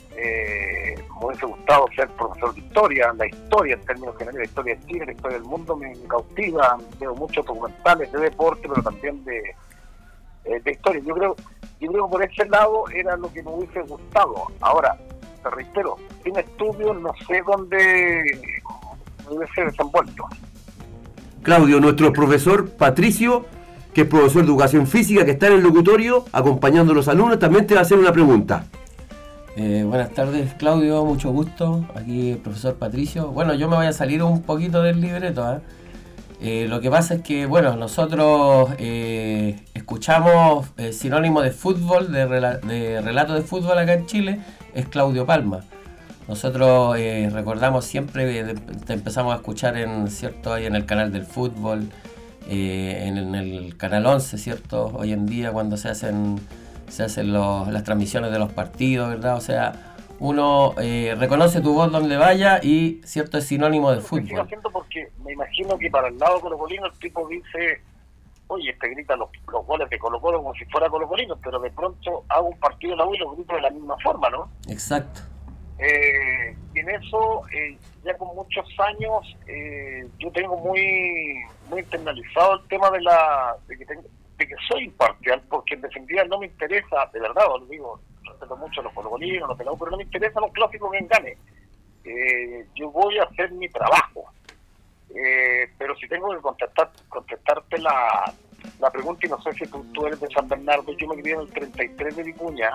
[SPEAKER 4] me hubiese gustado ser profesor de historia. La historia, en términos generales, la historia de Chile, la historia del mundo me cautiva. Veo muchos documentales de deporte, pero también de historia. Yo creo que por ese lado era lo que me hubiese gustado. Ahora, te reitero, sin estudios no sé dónde me hubiese desenvuelto.
[SPEAKER 2] Claudio, nuestro profesor Patricio, que es profesor de educación física, que está en el locutorio acompañando a los alumnos, también te va a hacer una pregunta.
[SPEAKER 6] Buenas tardes, Claudio, mucho gusto. Aquí el profesor Patricio. Bueno, yo me voy a salir un poquito del libreto, lo que pasa es que, bueno, nosotros escuchamos sinónimo de fútbol, de relato de fútbol acá en Chile, es Claudio Palma. Nosotros recordamos siempre, te empezamos a escuchar ¿cierto? Ahí en el canal del fútbol, en el canal 11, ¿cierto? Hoy en día cuando se hacen las transmisiones de los partidos, ¿verdad? O sea, uno reconoce tu voz donde vaya y, ¿cierto? Es sinónimo de fútbol.
[SPEAKER 4] Estoy haciendo porque me imagino que para el lado colocolino el tipo dice, oye, grita los goles de Colo-Colo como si fuera colocolino, pero de pronto hago un partido de la U y los grito de la misma forma, ¿no?
[SPEAKER 6] Exacto.
[SPEAKER 4] Y en eso, ya con muchos años, yo tengo muy internalizado el tema de que soy imparcial, porque en definitiva no me interesa, de verdad, os lo digo, respeto mucho a los colocolinos, los pelados, pero no me interesa los clásicos que gane. Yo voy a hacer mi trabajo. Pero si tengo que contestarte la pregunta, y no sé si tú eres de San Bernardo, yo me crié en el 33 de Vicuña,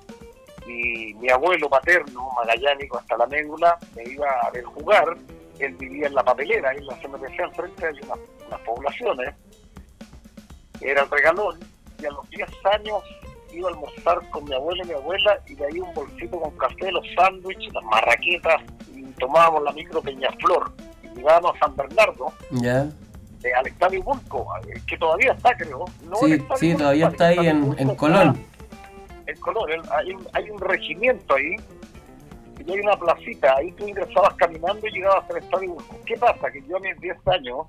[SPEAKER 4] y mi abuelo paterno, magallánico hasta la médula, me iba a ver jugar. Él vivía en la papelera, en la CMPC, al frente hay unas poblaciones. Era el regalón, y a los 10 años iba a almorzar con mi abuelo y mi abuela, y de ahí un bolsito con café, los sándwiches, las marraquetas, y tomábamos la micro Peñaflor, y llegábamos a San Bernardo, al Estadio Bulco, que todavía está, creo. No,
[SPEAKER 6] sí, todavía está ahí en Colón.
[SPEAKER 4] En Colón, hay un regimiento ahí, y hay una placita, ahí tú ingresabas caminando y llegabas al Estadio Bulco. ¿Qué pasa? Que yo a mis 10 años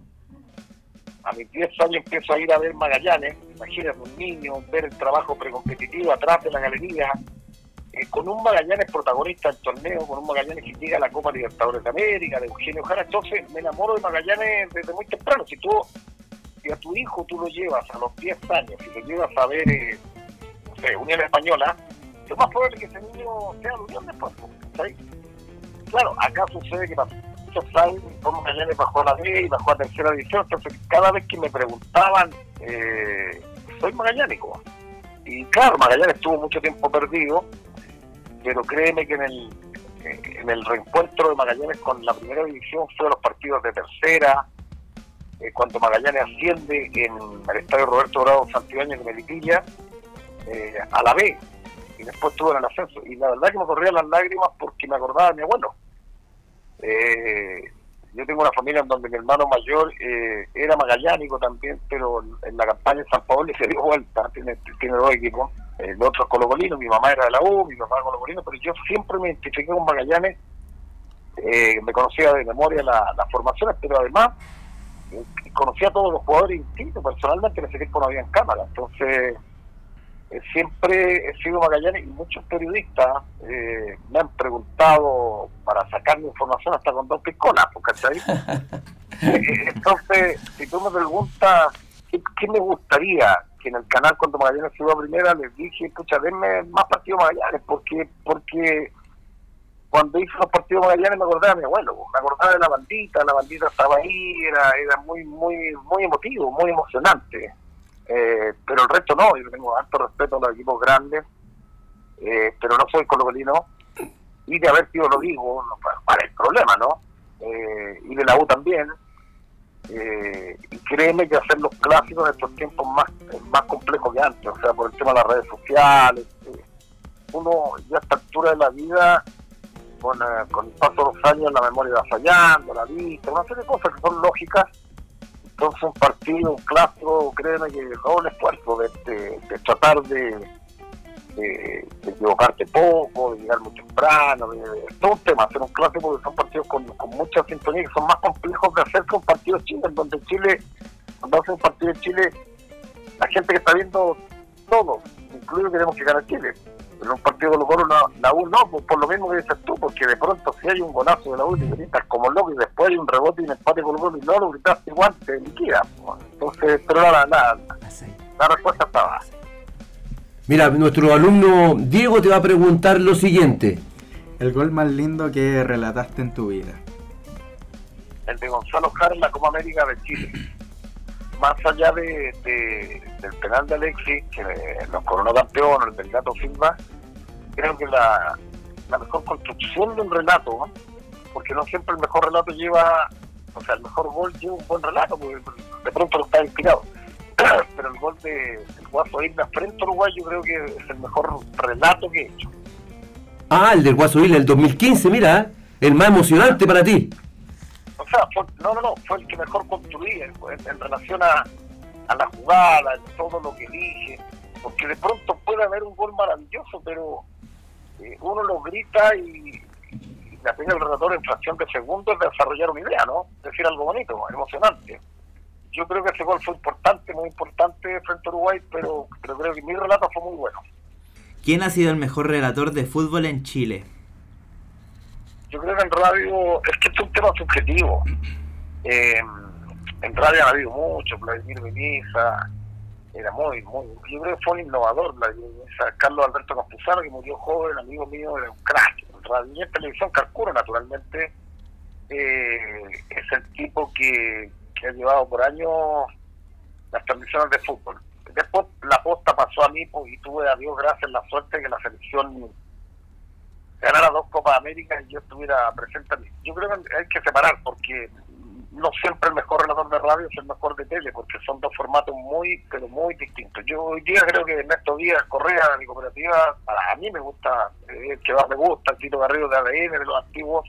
[SPEAKER 4] empiezo a ir a ver Magallanes, imagínate un niño, ver el trabajo precompetitivo atrás de la galería, con un Magallanes protagonista del torneo, con un Magallanes que llega a la Copa Libertadores de América, de Eugenio Jara. Entonces me enamoro de Magallanes desde muy temprano. Si a tu hijo tú lo llevas a los 10 años y lo llevas a ver Unión Española, lo más probable es que ese niño sea la Unión después, ¿sabes? Claro, acá sucede que pasó muchos años, Magallanes bajó a la B y bajó a tercera división. Entonces cada vez que me preguntaban, soy magallánico. Y claro, Magallanes estuvo mucho tiempo perdido, pero créeme que en el reencuentro de Magallanes con la primera división fue los partidos de tercera, cuando Magallanes asciende en el estadio Roberto Bravo Santibáñez de Melipilla a la B, y después estuvo en el ascenso, y la verdad que me corrían las lágrimas porque me acordaba de mi abuelo. yo tengo una familia en donde mi hermano mayor era magallánico también, pero en la campaña en San Paolo se dio vuelta, tiene 2 equipos, el otro es colocolino, mi mamá era de la U, mi papá era colocolino, pero yo siempre me identifiqué con Magallanes, me conocía de memoria las formaciones, pero además conocía a todos los jugadores distintos, personalmente en ese tiempo no había cámara, entonces siempre he sido Magallanes y muchos periodistas me han preguntado para sacarme información hasta con 2 piscolas, ¿cachai? Entonces, si tú me preguntas ¿qué me gustaría? Que en el canal cuando Magallanes subió a primera les dije, pucha, denme más partidos Magallanes, porque cuando hice los partidos Magallanes me acordaba de mi abuelo, me acordaba de la bandita estaba ahí, era muy muy emotivo, muy emocionante. Pero el resto no, yo tengo alto respeto a los equipos grandes, pero no soy colocolino, y de haber sido, lo digo, no, para el problema, ¿no? Y de la U también, y créeme que hacer los clásicos en estos tiempos más complejos que antes, o sea, por el tema de las redes sociales, uno ya a esta altura de la vida, con el paso de los años, la memoria va fallando, la vista, una serie de cosas que son lógicas. Entonces un partido, un clásico, créeme que es un esfuerzo de tratar de equivocarte poco, de llegar muy temprano, es todo un tema, hacer un clásico porque son partidos con mucha sintonía, que son más complejos de hacer que un partido de Chile, en donde Chile, cuando hace un partido de Chile, la gente que está viendo todo, incluso queremos que gane Chile. En un partido de Colo-Colo, la U no, por lo mismo que dices tú, porque de pronto si hay un golazo de la U y gritas como loco y después hay un rebote y un empate Colo-Colo y no lo gritaste igual, te liquida. Entonces, pero la respuesta estaba.
[SPEAKER 2] Mira, nuestro alumno Diego te va a preguntar lo siguiente.
[SPEAKER 5] El gol más lindo que relataste en tu vida.
[SPEAKER 4] El de Gonzalo Jara en la Copa América de Chile. Más allá del penal de Alexis, que nos coronó campeón, el del Gato Silva, creo que la mejor construcción de un relato, ¿no? Porque no siempre el mejor relato lleva, o sea, el mejor gol lleva un buen relato, porque de pronto no está inspirado. Pero el gol del Guaso Isla frente a Uruguay yo creo que es el mejor relato que he hecho.
[SPEAKER 2] Ah, el del Guaso Isla, el 2015, mira, el más emocionante para ti.
[SPEAKER 4] O sea, fue el que mejor construía en relación a la jugada, en todo lo que elige, porque de pronto puede haber un gol maravilloso, pero uno lo grita y la pega el relator en fracción de segundos de desarrollar una idea, ¿no? Decir algo bonito, emocionante. Yo creo que ese gol fue importante, muy importante frente a Uruguay, pero creo que mi relato fue muy bueno.
[SPEAKER 3] ¿Quién ha sido el mejor relator de fútbol en Chile?
[SPEAKER 4] Yo creo que en radio, es que es un tema subjetivo. En radio han habido muchos, Vladimir Viniza, era muy, yo creo que fue un innovador, Vladimir Viniza. Carlos Alberto Campuzano, que murió joven, amigo mío, era un crack. En radio y en televisión, Carcuro, naturalmente, es el tipo que ha llevado por años las transmisiones de fútbol. Después la posta pasó a mí y tuve, a Dios gracias, la suerte de que la selección ganara 2 Copas América y yo estuviera presente. Yo creo que hay que separar, porque no siempre el mejor relator de radio es el mejor de tele, porque son 2 formatos pero muy distintos. Yo hoy día creo que Ernesto Díaz Correa, mi cooperativa, a mí me gusta, el que más me gusta, el Tito Garrido de ADN, de los antiguos,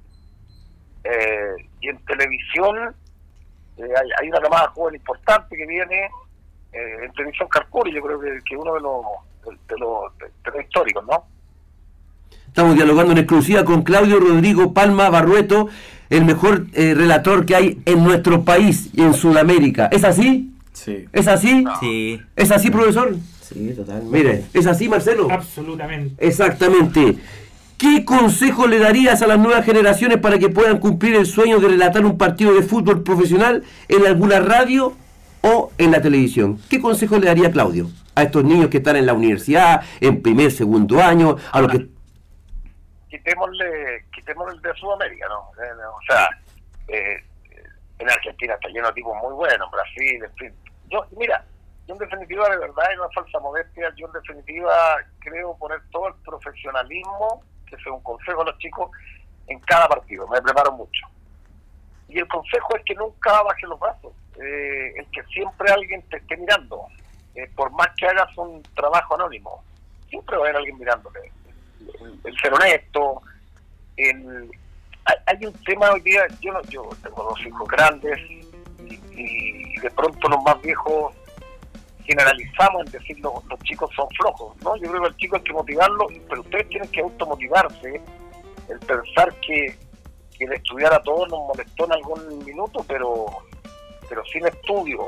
[SPEAKER 4] y en televisión hay una camada joven importante que viene, en televisión Carcuro, yo creo que uno de los históricos, ¿no?
[SPEAKER 2] Estamos dialogando en exclusiva con Claudio Rodrigo Palma Barrueto, el mejor relator que hay en nuestro país y en Sudamérica. ¿Es así?
[SPEAKER 5] Sí.
[SPEAKER 2] ¿Es así?
[SPEAKER 3] No. Sí.
[SPEAKER 2] ¿Es así, profesor?
[SPEAKER 6] Sí, totalmente.
[SPEAKER 2] Mire, ¿es así, Marcelo?
[SPEAKER 10] Absolutamente.
[SPEAKER 2] Exactamente. ¿Qué consejo le darías a las nuevas generaciones para que puedan cumplir el sueño de relatar un partido de fútbol profesional en alguna radio o en la televisión? ¿Qué consejo le daría Claudio a estos niños que están en la universidad, en primer, segundo año, a los que...
[SPEAKER 4] Quitémosle el de Sudamérica, ¿no? O sea, en Argentina está lleno de tipos muy buenos, Brasil, en fin. Yo en definitiva, de verdad, y no es falsa modestia, yo en definitiva creo poner todo el profesionalismo, que es un consejo a los chicos, en cada partido. Me preparo mucho. Y el consejo es que nunca bajes los brazos, el que siempre alguien te esté mirando, por más que hagas un trabajo anónimo, siempre va a haber alguien mirándote. El ser honesto, el
[SPEAKER 10] hay un tema hoy día. Yo tengo 2 hijos grandes y de pronto los más viejos generalizamos en decir los chicos son flojos, ¿no? Yo creo que al chico hay que motivarlo, pero ustedes tienen que automotivarse. El pensar que el estudiar a todos nos molestó en algún minuto, pero sin estudio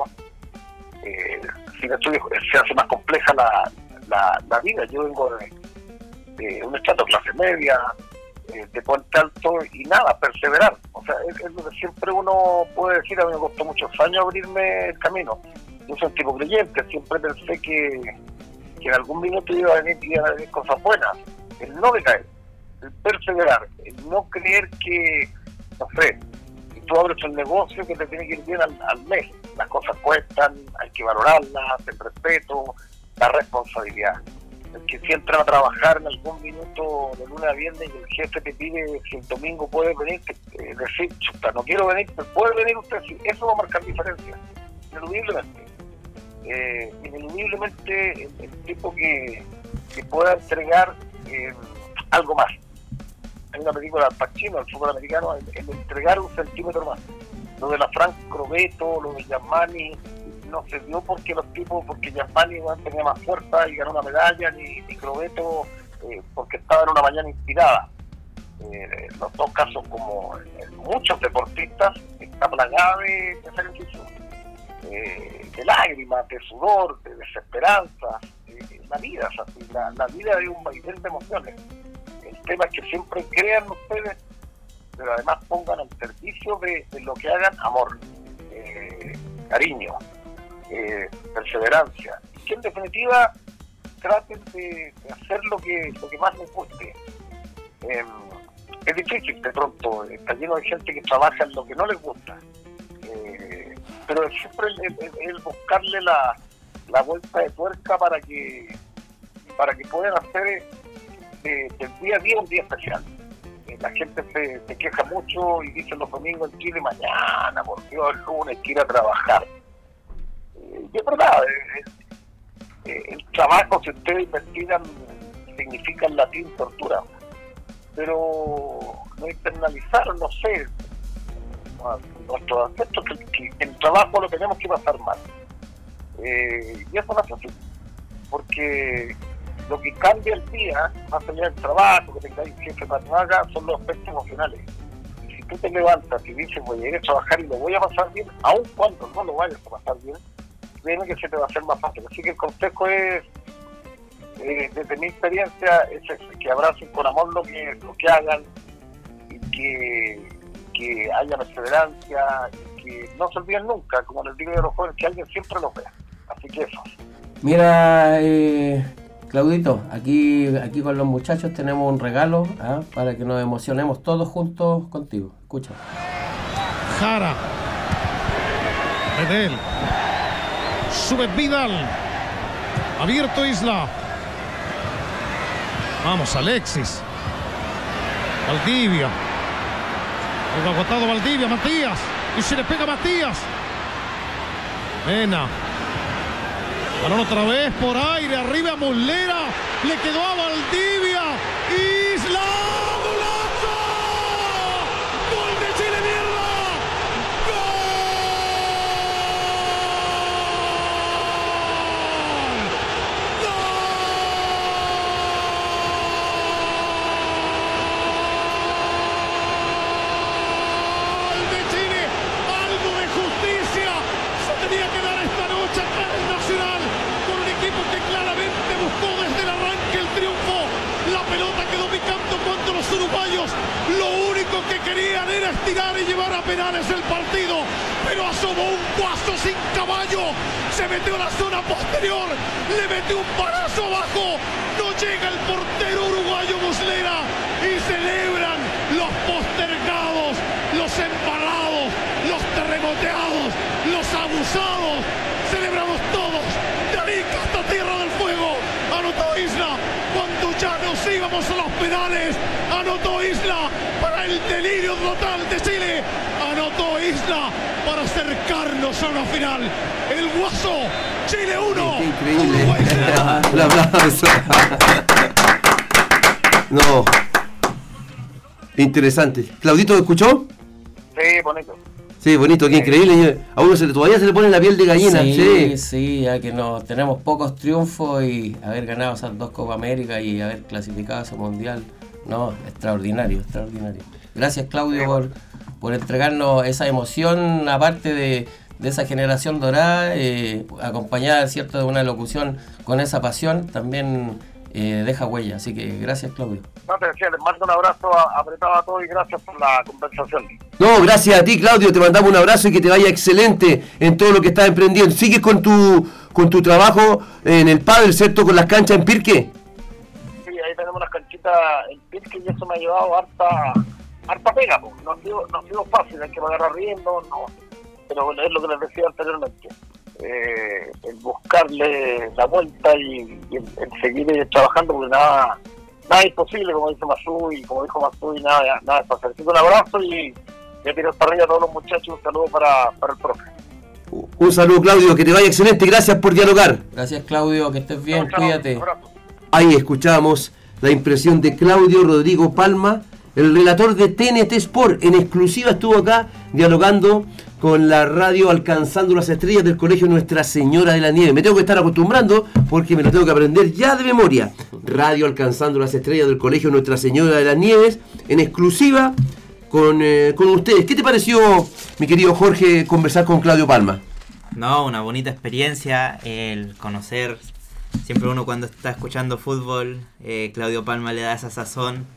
[SPEAKER 10] se hace más compleja la vida. Yo vengo de un estrato de clase media, de Puente Alto, y nada, perseverar. O sea, es lo que siempre uno puede decir. A mí me costó muchos años abrirme el camino. Yo soy un tipo creyente, siempre pensé que en algún minuto iba a venir cosas buenas. El no decaer, el perseverar, el no creer que, no sé, si tú abres un negocio que te tiene que ir bien al mes, las cosas cuestan, hay que valorarlas, el respeto, la responsabilidad. El que si entran a trabajar en algún minuto de lunes a viernes y el jefe te pide si el domingo puede venir, decir, chuta, no quiero venir, pero puede venir usted, sí, eso va a marcar diferencia, ineludiblemente. Ineludiblemente el tipo que pueda entregar algo más. Hay una película de Al Pacino, el fútbol americano, el entregar un centímetro más. Lo de la Frank Crovetto, lo de Gianmani, no se dio porque Gianmani tenía más fuerza y ganó una medalla, ni Crovetto porque estaba en una mañana inspirada. Los dos casos, como en muchos deportistas, está plagada de sacrificio, de lágrimas, de sudor, de desesperanza. La vida es así, la vida es un vaivén de emociones. El tema es que siempre crean ustedes, pero además pongan al servicio de lo que hagan amor, cariño, perseverancia, y que en definitiva traten de hacer lo que más les guste. Es difícil, de pronto está lleno de gente que trabaja en lo que no les gusta, pero siempre el buscarle la vuelta de tuerca para que puedan hacer del día a día un día especial. La gente se queja mucho y dice los domingos en Chile, mañana, por Dios, el lunes quiero ir a trabajar. Y es verdad, el trabajo, si ustedes investigan, significa en latín tortura, pero no internalizaron, no sé, nuestros aspectos, que el trabajo lo tenemos que pasar mal. Y eso no es así, porque lo que cambia el día, más allá del trabajo, que tengáis jefe para no haga, son los aspectos emocionales. Y si tú te levantas y dices, voy a ir a trabajar y lo voy a pasar bien, aun cuando no lo vayas a pasar bien, créeme que se te va a hacer más fácil. Así que el consejo es, desde mi experiencia, es que abracen con amor lo que hagan, y que haya perseverancia, y que no se olviden nunca, como les digo a los jóvenes, que alguien siempre los vea. Así que eso.
[SPEAKER 6] Mira, Claudito, aquí con los muchachos tenemos un regalo para que nos emocionemos todos juntos contigo. Escucha.
[SPEAKER 11] Jara. Medel. Sube Vidal. Abierto Isla. Vamos, Alexis. Valdivia. El agotado Valdivia, Matías. Y se le pega Matías. Mena. Balón otra vez por aire, arriba Muslera, le quedó a Valdivia, Isla, ¡golazo! ¡Gol de Chile, mierda! ¡Gol de Chile! Algo de justicia se tenía que dar esta noche acá en el Nacional. Que claramente buscó desde el arranque el triunfo. La pelota quedó picando cuando los uruguayos lo único que querían era estirar y llevar a penales el partido, pero asomó un Guaso sin caballo, se metió a la zona posterior, le metió un balazo abajo, no llega el portero uruguayo Muslera y celebran los postergados, los embalados, los terremoteados, los abusados. Celebramos todos, de Arica hasta Tierra del Fuego. Anotó Isla cuando ya nos íbamos a los penales. Anotó Isla para el delirio total de Chile. Anotó Isla para acercarnos a una final. El Guaso, Chile 1.
[SPEAKER 2] Qué increíble. Un aplauso. No. Interesante. ¿Claudito escuchó?
[SPEAKER 10] Sí, bonito.
[SPEAKER 2] Sí, bonito, qué increíble. A uno todavía se le pone la piel de gallina.
[SPEAKER 6] Sí, ya que tenemos pocos triunfos y haber ganado esas 2 Copa América y haber clasificado a ese mundial. No, extraordinario. Gracias, Claudio, por entregarnos esa emoción, aparte de esa generación dorada, acompañada, ¿cierto?, de una locución con esa pasión, también deja huella. Así que gracias, Claudio.
[SPEAKER 10] No, te decía, les mando un abrazo apretado a todos y gracias por la conversación.
[SPEAKER 2] No, gracias a ti, Claudio, te mandamos un abrazo y que te vaya excelente en todo lo que estás emprendiendo. ¿Sigues con tu trabajo en el pádel, cierto, con las canchas en Pirque?
[SPEAKER 10] Sí, ahí tenemos las canchitas en Pirque y eso me ha llevado harta pega, pues. No ha sido fácil, hay que pagar arriendo, no, pero bueno, es lo que les decía anteriormente. El buscarle la vuelta y el seguir trabajando, porque nada es imposible, como dice Masui, como dijo Masui, nada es fácil. Así que un abrazo y ya tiro para arriba a todos los muchachos, un saludo para el profe.
[SPEAKER 2] Un saludo, Claudio, que te vaya excelente, gracias por dialogar.
[SPEAKER 6] Gracias, Claudio, que estés bien, cuídate.
[SPEAKER 2] Ahí escuchamos la impresión de Claudio Rodrigo Palma, el relator de TNT Sport. En exclusiva estuvo acá dialogando con la radio Alcanzando las Estrellas del Colegio Nuestra Señora de la Nieve. Me tengo que estar acostumbrando porque me lo tengo que aprender ya de memoria. Radio Alcanzando las Estrellas del Colegio Nuestra Señora de las Nieves, en exclusiva con ustedes. ¿Qué te pareció, mi querido Jorge, conversar con Claudio Palma?
[SPEAKER 3] No, una bonita experiencia, el conocer, siempre uno cuando está escuchando fútbol, Claudio Palma le da esa sazón,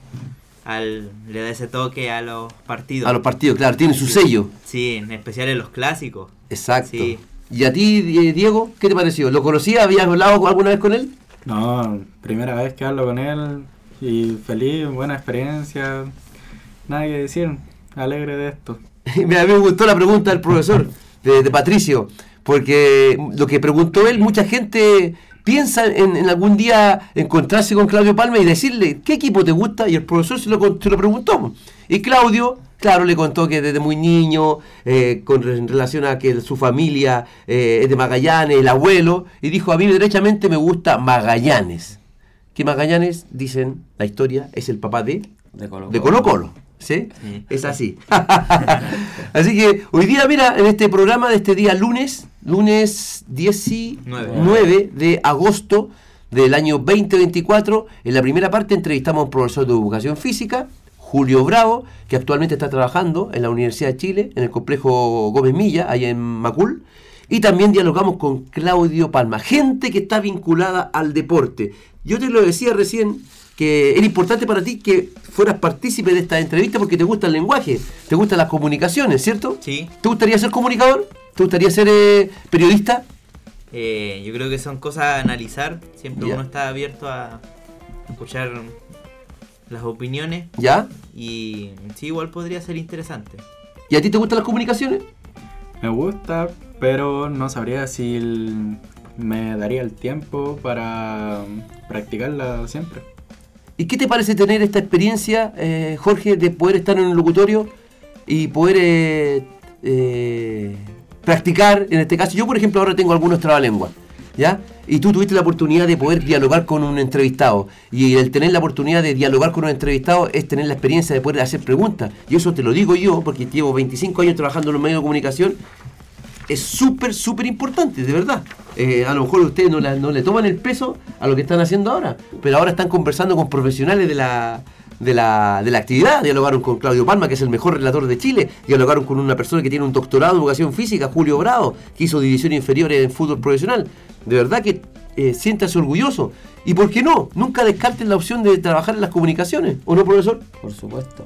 [SPEAKER 3] le da ese toque a los partidos.
[SPEAKER 2] A los partidos, claro, tiene su sello.
[SPEAKER 3] Sí, en especial en los clásicos.
[SPEAKER 2] Exacto.
[SPEAKER 3] Sí.
[SPEAKER 2] ¿Y a ti, Diego, qué te pareció? ¿Lo conocías? ¿Habías hablado alguna vez con él?
[SPEAKER 5] No, primera vez que hablo con él y feliz, buena experiencia, nada que decir, alegre de esto.
[SPEAKER 2] A mí me gustó la pregunta del profesor, de Patricio, porque lo que preguntó él, mucha gente piensa en algún día encontrarse con Claudio Palma y decirle, ¿qué equipo te gusta? Y el profesor se lo preguntó. Y Claudio, claro, le contó que desde muy niño, en relación a que su familia es de Magallanes, el abuelo, y dijo, a mí derechamente me gusta Magallanes. Que Magallanes, dicen la historia, es el papá de Colo-Colo. ¿Sí? Sí, es así. Así que hoy día, mira, en este programa de este día lunes 19 de agosto del año 2024, en la primera parte entrevistamos a un profesor de educación física, Julio Bravo, que actualmente está trabajando en la Universidad de Chile, en el complejo Gómez Milla, allá en Macul, y también dialogamos con Claudio Palma, gente que está vinculada al deporte. Yo te lo decía recién, que era importante para ti que fueras partícipe de esta entrevista porque te gusta el lenguaje, te gustan las comunicaciones, ¿cierto?
[SPEAKER 3] Sí.
[SPEAKER 2] ¿Te gustaría ser comunicador? ¿Te gustaría ser periodista?
[SPEAKER 3] Yo creo que son cosas a analizar, siempre uno está abierto a escuchar las opiniones.
[SPEAKER 2] ¿Ya?
[SPEAKER 3] Y sí, igual podría ser interesante.
[SPEAKER 2] ¿Y a ti te gustan las comunicaciones?
[SPEAKER 5] Me gusta, pero no sabría si me daría el tiempo para practicarla siempre.
[SPEAKER 2] ¿Y qué te parece tener esta experiencia, Jorge, de poder estar en un locutorio y poder practicar, en este caso? Yo, por ejemplo, ahora tengo algunos trabalenguas, ¿ya? Y tú tuviste la oportunidad de poder dialogar con un entrevistado. Y el tener la oportunidad de dialogar con un entrevistado es tener la experiencia de poder hacer preguntas. Y eso te lo digo yo, porque llevo 25 años trabajando en los medios de comunicación. Es súper importante, de verdad. A lo mejor ustedes no le toman el peso a lo que están haciendo ahora, pero ahora están conversando con profesionales de la actividad. Dialogaron con Claudio Palma, que es el mejor relator de Chile. Dialogaron con una persona que tiene un doctorado en educación física, Julio Bravo, que hizo divisiones inferiores en fútbol profesional. De verdad que siéntase orgulloso. ¿Y por qué no? Nunca descarten la opción de trabajar en las comunicaciones, ¿o no, profesor?
[SPEAKER 6] Por supuesto.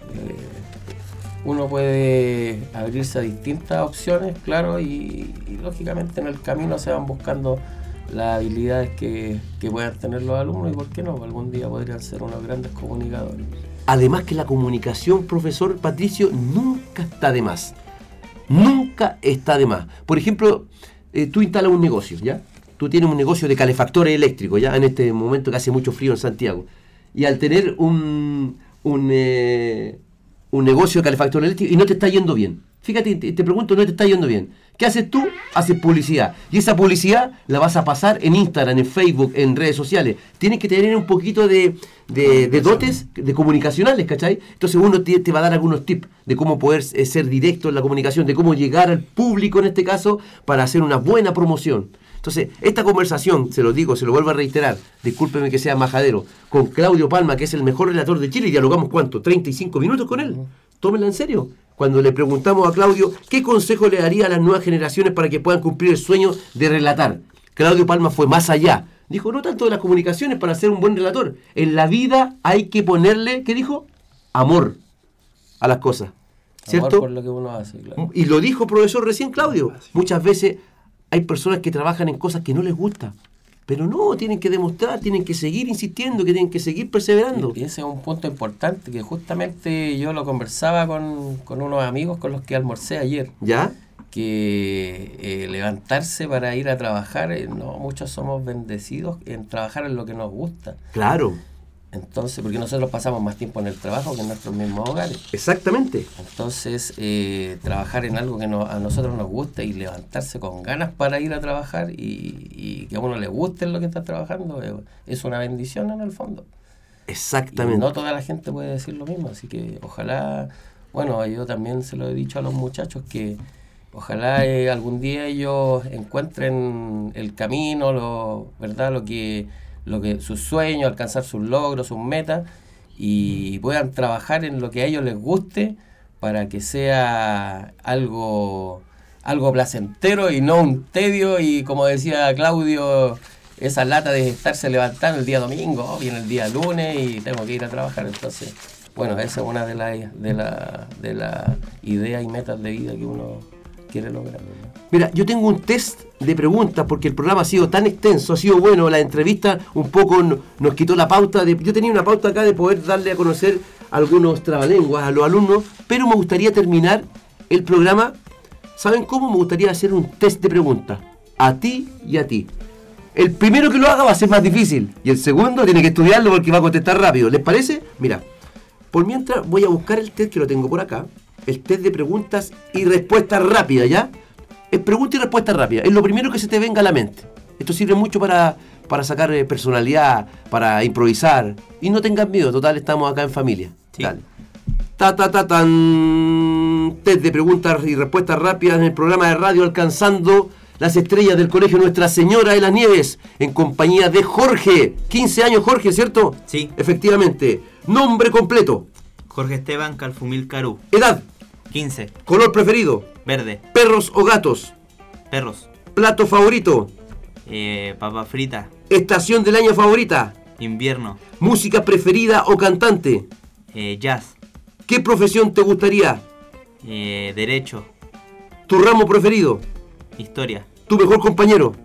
[SPEAKER 6] Uno puede abrirse a distintas opciones, claro, y lógicamente en el camino se van buscando las habilidades que puedan tener los alumnos, y por qué no, algún día podrían ser unos grandes comunicadores.
[SPEAKER 2] Además que la comunicación, profesor Patricio, nunca está de más. Nunca está de más. Por ejemplo, tú instalas un negocio, ¿ya? Tú tienes un negocio de calefactores eléctricos, ¿ya? En este momento que hace mucho frío en Santiago. Y al tener un negocio de calefactor eléctrico y no te está yendo bien. Fíjate, te pregunto, no te está yendo bien. ¿Qué haces tú? Haces publicidad. Y esa publicidad la vas a pasar en Instagram, en Facebook, en redes sociales. Tienes que tener un poquito de dotes de comunicacionales, ¿cachai? Entonces uno te va a dar algunos tips de cómo poder ser directo en la comunicación, de cómo llegar al público en este caso para hacer una buena promoción. Entonces, esta conversación, se lo digo, se lo vuelvo a reiterar, discúlpeme que sea majadero, con Claudio Palma, que es el mejor relator de Chile, y dialogamos, ¿cuánto? 35 minutos con él. Tómenla en serio. Cuando le preguntamos a Claudio qué consejo le daría a las nuevas generaciones para que puedan cumplir el sueño de relatar. Claudio Palma fue más allá. Dijo, no tanto de las comunicaciones para ser un buen relator. En la vida hay que ponerle, ¿qué dijo? Amor a las cosas. ¿Cierto?
[SPEAKER 6] Amor por lo que uno hace, claro.
[SPEAKER 2] Y lo dijo profesor recién Claudio. Muchas veces hay personas que trabajan en cosas que no les gusta. Pero no, tienen que demostrar, tienen que seguir insistiendo, que tienen que seguir perseverando.
[SPEAKER 6] Y ese es un punto importante que justamente yo lo conversaba con unos amigos con los que almorcé ayer.
[SPEAKER 2] ¿Ya?
[SPEAKER 6] Que levantarse para ir a trabajar, no muchos somos bendecidos en trabajar en lo que nos gusta.
[SPEAKER 2] Claro.
[SPEAKER 6] Entonces, porque nosotros pasamos más tiempo en el trabajo que en nuestros mismos hogares.
[SPEAKER 2] Exactamente.
[SPEAKER 6] Entonces, trabajar en algo que a nosotros nos gusta y levantarse con ganas para ir a trabajar y que a uno le guste lo que está trabajando, es una bendición en el fondo.
[SPEAKER 2] Exactamente.
[SPEAKER 6] Y no toda la gente puede decir lo mismo, así que ojalá, bueno, yo también se lo he dicho a los muchachos que ojalá algún día ellos encuentren el camino, ¿verdad? Lo que sus sueños, alcanzar sus logros, sus metas y puedan trabajar en lo que a ellos les guste para que sea algo placentero y no un tedio y como decía Claudio, esa lata de estarse levantando el día domingo, viene el día lunes y tengo que ir a trabajar. Entonces, bueno, esa es una de las ideas y metas de vida que uno quiere lograr, ¿verdad?
[SPEAKER 2] Mira, yo tengo un test de preguntas porque el programa ha sido tan extenso, ha sido bueno, la entrevista un poco nos quitó la pauta. Yo tenía una pauta acá de poder darle a conocer algunos trabalenguas a los alumnos, pero me gustaría terminar el programa, ¿saben cómo? Me gustaría hacer un test de preguntas, a ti y a ti. El primero que lo haga va a ser más difícil y el segundo tiene que estudiarlo porque va a contestar rápido, ¿les parece? Mira, por mientras voy a buscar el test que lo tengo por acá, el test de preguntas y respuestas rápidas, ¿ya? Es pregunta y respuesta rápida. Es lo primero que se te venga a la mente. Esto sirve mucho para sacar personalidad, para improvisar. Y no tengan miedo, total, estamos acá en familia. Sí. Dale. Tan. Test de preguntas y respuestas rápidas en el programa de radio Alcanzando las Estrellas del Colegio Nuestra Señora de las Nieves, en compañía de Jorge. 15 años, Jorge, ¿cierto?
[SPEAKER 3] Sí.
[SPEAKER 2] Efectivamente. Nombre completo.
[SPEAKER 3] Jorge Esteban Calfumil Carú.
[SPEAKER 2] Edad.
[SPEAKER 3] 15.
[SPEAKER 2] Color preferido.
[SPEAKER 3] Verde.
[SPEAKER 2] Perros o gatos.
[SPEAKER 3] Perros.
[SPEAKER 2] Plato favorito.
[SPEAKER 3] Papa frita.
[SPEAKER 2] Estación del año favorita.
[SPEAKER 3] Invierno.
[SPEAKER 2] Música preferida o cantante.
[SPEAKER 3] Jazz.
[SPEAKER 2] ¿Qué profesión te gustaría?
[SPEAKER 3] Derecho.
[SPEAKER 2] ¿Tu ramo preferido?
[SPEAKER 3] Historia.
[SPEAKER 2] ¿Tu mejor compañero?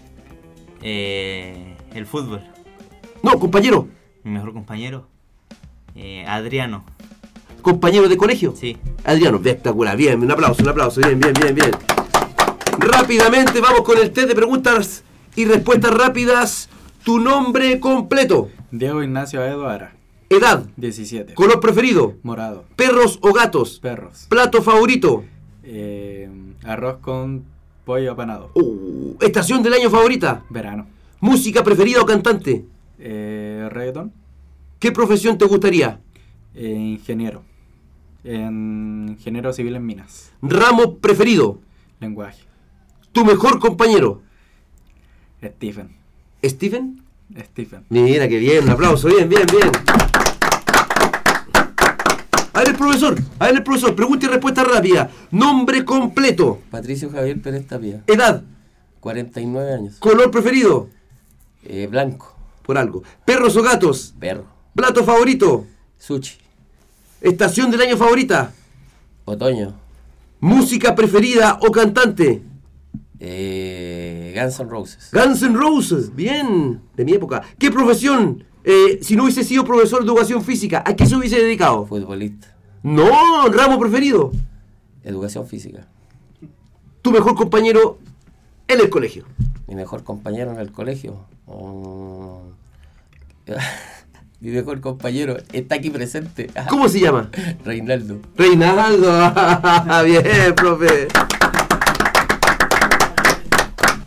[SPEAKER 3] El fútbol.
[SPEAKER 2] No, compañero.
[SPEAKER 3] Mi mejor compañero. Adriano.
[SPEAKER 2] ¿Compañero de colegio?
[SPEAKER 3] Sí.
[SPEAKER 2] Adriano, espectacular. Bien, un aplauso. Bien. Rápidamente vamos con el test de preguntas y respuestas rápidas. Tu nombre completo.
[SPEAKER 5] Diego Ignacio Aedo Ara.
[SPEAKER 2] Edad.
[SPEAKER 5] 17.
[SPEAKER 2] Color preferido.
[SPEAKER 5] Morado.
[SPEAKER 2] Perros o gatos.
[SPEAKER 5] Perros.
[SPEAKER 2] Plato favorito.
[SPEAKER 5] Arroz con pollo apanado.
[SPEAKER 2] Estación del año favorita.
[SPEAKER 5] Verano.
[SPEAKER 2] Música preferida o cantante.
[SPEAKER 5] Reggaeton.
[SPEAKER 2] ¿Qué profesión te gustaría?
[SPEAKER 5] Ingeniero. Ingeniero civil en minas.
[SPEAKER 2] Ramo preferido.
[SPEAKER 5] Lenguaje.
[SPEAKER 2] Tu mejor compañero.
[SPEAKER 5] Stephen.
[SPEAKER 2] ¿Stephen?
[SPEAKER 5] Stephen.
[SPEAKER 2] Mira qué bien, un aplauso, bien. A ver el profesor, pregunta y respuesta rápida. Nombre completo.
[SPEAKER 6] Patricio Javier Pérez Tapia.
[SPEAKER 2] Edad.
[SPEAKER 6] 49 años.
[SPEAKER 2] Color preferido.
[SPEAKER 6] Blanco.
[SPEAKER 2] Por algo. Perros o gatos.
[SPEAKER 6] Perro.
[SPEAKER 2] Plato favorito.
[SPEAKER 6] Sushi.
[SPEAKER 2] Estación del año favorita.
[SPEAKER 6] Otoño.
[SPEAKER 2] Música preferida o cantante.
[SPEAKER 6] Guns N' Roses.
[SPEAKER 2] Guns N' Roses, bien, de mi época. ¿Qué profesión? Si no hubiese sido profesor de educación física, ¿a qué se hubiese dedicado?
[SPEAKER 6] Futbolista.
[SPEAKER 2] No, ramo preferido.
[SPEAKER 6] Educación física.
[SPEAKER 2] ¿Tu mejor compañero en el colegio?
[SPEAKER 6] Mi mejor compañero en el colegio. Mi mejor compañero está aquí presente.
[SPEAKER 2] ¿Cómo se llama?
[SPEAKER 6] Reinaldo.
[SPEAKER 2] Reinaldo, bien, profe.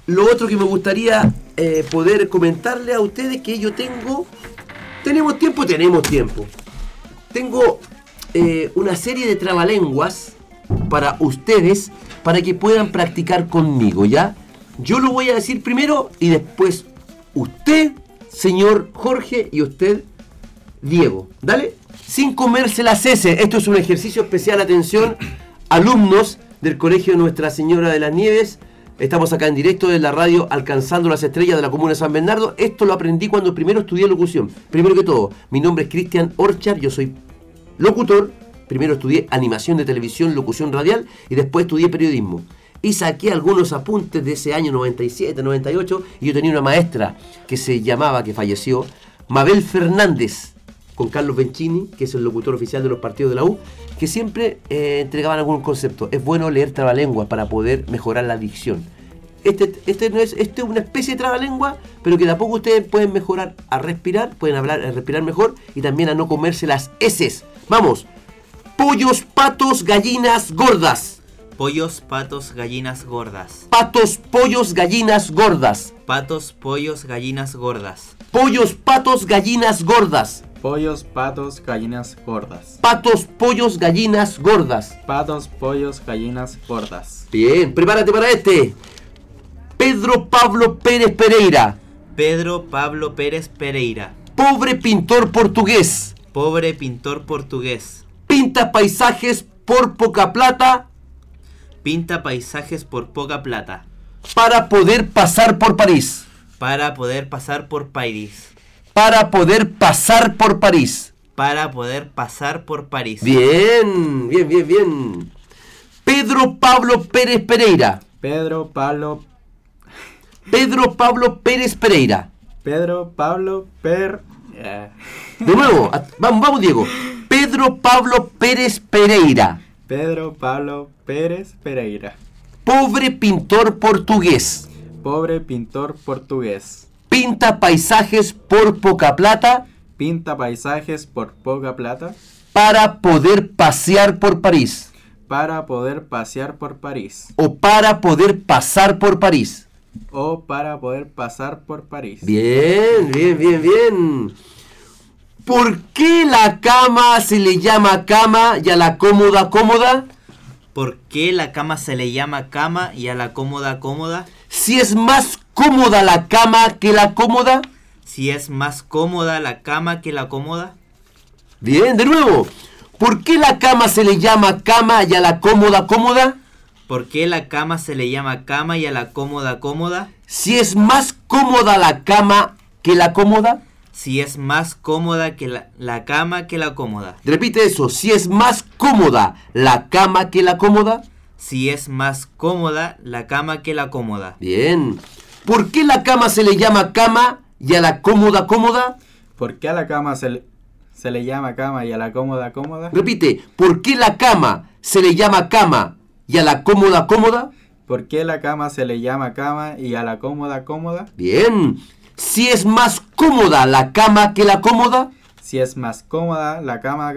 [SPEAKER 2] lo otro que me gustaría poder comentarle a ustedes que yo tenemos tiempo. Tengo una serie de trabalenguas para ustedes, para que puedan practicar conmigo, ¿ya? Yo lo voy a decir primero y después usted, señor Jorge, y usted, Diego. Dale. Sin comerse las heces. Esto es un ejercicio especial. Atención, alumnos del Colegio Nuestra Señora de las Nieves. Estamos acá en directo de la radio Alcanzando las Estrellas de la Comuna de San Bernardo. Esto lo aprendí cuando primero estudié locución. Primero que todo, mi nombre es Cristian Orchar, yo soy locutor. Primero estudié animación de televisión, locución radial y después estudié periodismo. Y saqué algunos apuntes de ese año 97, 98 y yo tenía una maestra que falleció, Mabel Fernández, con Carlos Bencini, que es el locutor oficial de los partidos de la U, que siempre entregaban algunos conceptos. Es bueno leer trabalenguas para poder mejorar la dicción. Este es una especie de trabalengua, pero que de a poco ustedes pueden mejorar a respirar, pueden hablar a respirar mejor y también a no comerse las heces. Vamos. Pollos, patos, gallinas gordas.
[SPEAKER 3] Pollos, patos, gallinas gordas.
[SPEAKER 2] Patos, pollos, gallinas gordas.
[SPEAKER 3] Patos, pollos, gallinas gordas.
[SPEAKER 2] Pollos, patos, gallinas gordas.
[SPEAKER 5] Pollos, patos, gallinas gordas.
[SPEAKER 2] Patos, pollos, gallinas gordas.
[SPEAKER 5] Patos, pollos, gallinas gordas.
[SPEAKER 2] Bien, prepárate para este. Pedro Pablo Pérez Pereira.
[SPEAKER 3] Pedro Pablo Pérez Pereira.
[SPEAKER 2] Pobre pintor portugués.
[SPEAKER 3] Pobre pintor portugués.
[SPEAKER 2] Pinta paisajes por poca plata.
[SPEAKER 3] Pinta paisajes por poca plata.
[SPEAKER 2] Para poder pasar por París.
[SPEAKER 3] Para poder pasar por París.
[SPEAKER 2] Para poder pasar por París.
[SPEAKER 3] Para poder pasar por París.
[SPEAKER 2] Bien. Pedro Pablo Pérez Pereira.
[SPEAKER 5] Pedro Pablo
[SPEAKER 2] Pérez Pereira.
[SPEAKER 5] Pedro Pablo
[SPEAKER 2] De nuevo, vamos Diego. Pedro Pablo Pérez Pereira.
[SPEAKER 5] Pedro Pablo Pérez Pereira.
[SPEAKER 2] Pobre pintor portugués.
[SPEAKER 5] Pobre pintor portugués.
[SPEAKER 2] Pinta paisajes por poca plata.
[SPEAKER 5] Pinta paisajes por poca plata.
[SPEAKER 2] Para poder pasear por París.
[SPEAKER 5] Para poder pasear por París.
[SPEAKER 2] O para poder pasar por París.
[SPEAKER 5] O para poder pasar por París.
[SPEAKER 2] Bien. ¿Por qué la cama se le llama cama y a la cómoda cómoda?
[SPEAKER 3] ¿Por qué la cama se le llama cama y a la cómoda cómoda?
[SPEAKER 2] Si es más cómoda la cama que la cómoda.
[SPEAKER 3] Si es más cómoda la cama que la cómoda.
[SPEAKER 2] Bien, de nuevo. ¿Por qué la cama se le llama cama y a la cómoda cómoda?
[SPEAKER 3] ¿Por qué la cama se le llama cama y a la cómoda cómoda?
[SPEAKER 2] Si es más cómoda la cama que la cómoda.
[SPEAKER 3] Si es más cómoda que la cama que la cómoda.
[SPEAKER 2] Repite eso. Si es más cómoda la cama que la cómoda.
[SPEAKER 3] Si es más cómoda la cama que la cómoda.
[SPEAKER 2] Bien. ¿Por qué la cama se le llama cama y a la cómoda cómoda?
[SPEAKER 5] ¿Por qué a la cama se le llama cama y a la cómoda cómoda?
[SPEAKER 2] Repite. ¿Por qué la cama se le llama cama y a la cómoda cómoda?
[SPEAKER 5] ¿Por qué la cama se le llama cama y a la cómoda cómoda?
[SPEAKER 2] Bien. Si es más cómoda la cama que la cómoda.
[SPEAKER 5] Si es más cómoda la cama...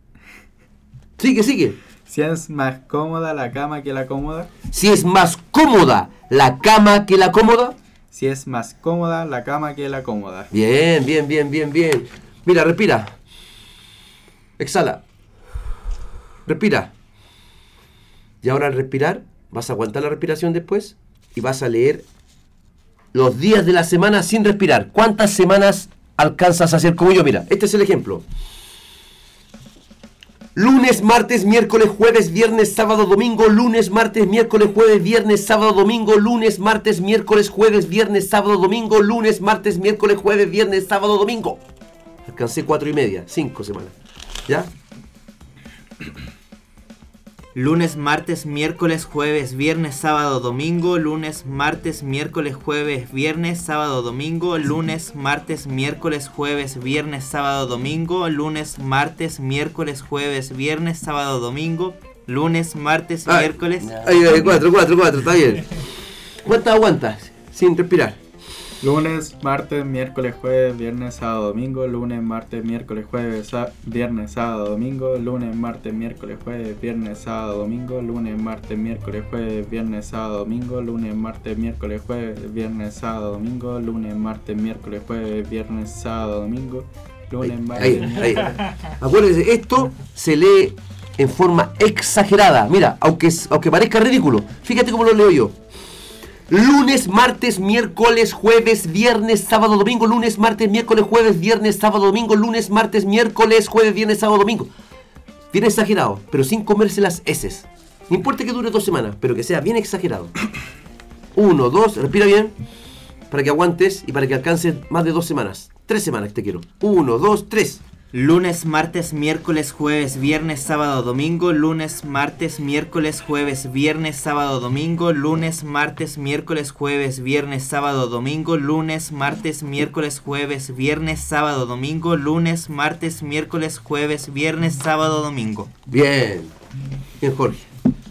[SPEAKER 2] Sigue.
[SPEAKER 5] Si es más cómoda la cama que la cómoda.
[SPEAKER 2] Si es más cómoda la cama que la cómoda.
[SPEAKER 5] Si es más cómoda la cama que la cómoda.
[SPEAKER 2] Bien. Mira, respira. Exhala. Respira. Y ahora al respirar, vas a aguantar la respiración después y vas a leer los días de la semana sin respirar. ¿Cuántas semanas alcanzas a hacer como yo? Mira, este es el ejemplo. Lunes, martes, miércoles, jueves, viernes, sábado, domingo. Lunes, martes, miércoles, jueves, viernes, sábado, domingo. Lunes, martes, miércoles, jueves, viernes, sábado, domingo. Lunes, martes, miércoles, jueves, viernes, sábado, domingo. Alcancé 4,5, 5 semanas. ¿Ya?
[SPEAKER 3] Lunes, martes, miércoles, jueves, viernes, sábado, domingo. Lunes, martes, miércoles, jueves, viernes, sábado, domingo. Lunes, martes, miércoles, jueves, viernes, sábado, domingo. Lunes, martes, miércoles, jueves, viernes, sábado, domingo. Lunes, martes, miércoles.
[SPEAKER 2] Ahí, 4, está bien. ¿Cuántas aguantas sin respirar?
[SPEAKER 5] Lunes, martes, miércoles, jueves, viernes, sábado, domingo. Lunes, martes, miércoles, jueves, viernes, sábado, domingo. Lunes, martes, miércoles, jueves, viernes, sábado, domingo. Lunes, martes, miércoles, jueves, viernes, sábado, domingo. Lunes, martes, miércoles, jueves, viernes, sábado, domingo. Lunes, martes, miércoles, jueves, viernes, sábado, domingo. Lunes, martes,
[SPEAKER 2] ahí. Acuérdense, esto se lee en forma exagerada. Mira, aunque parezca ridículo, fíjate cómo lo leo yo. Lunes, martes, miércoles, jueves, viernes, sábado, domingo. Lunes, martes, miércoles, jueves, viernes, sábado, domingo. Lunes, martes, miércoles, jueves, viernes, sábado, domingo. Bien exagerado, pero sin comerse las heces. No importa que dure 2 semanas, pero que sea bien exagerado. 1, 2, respira bien, para que aguantes y para que alcances más de 2 semanas. 3 semanas te quiero. 1, 2, 3.
[SPEAKER 3] Lunes, martes, miércoles, jueves, viernes, sábado, domingo. Lunes, martes, miércoles, jueves, viernes, sábado, domingo. Lunes, martes, miércoles, jueves, viernes, sábado, domingo. Lunes, martes, miércoles, jueves, viernes, sábado, domingo. Lunes, martes, miércoles, jueves, viernes, sábado, domingo.
[SPEAKER 2] Bien, Jorge.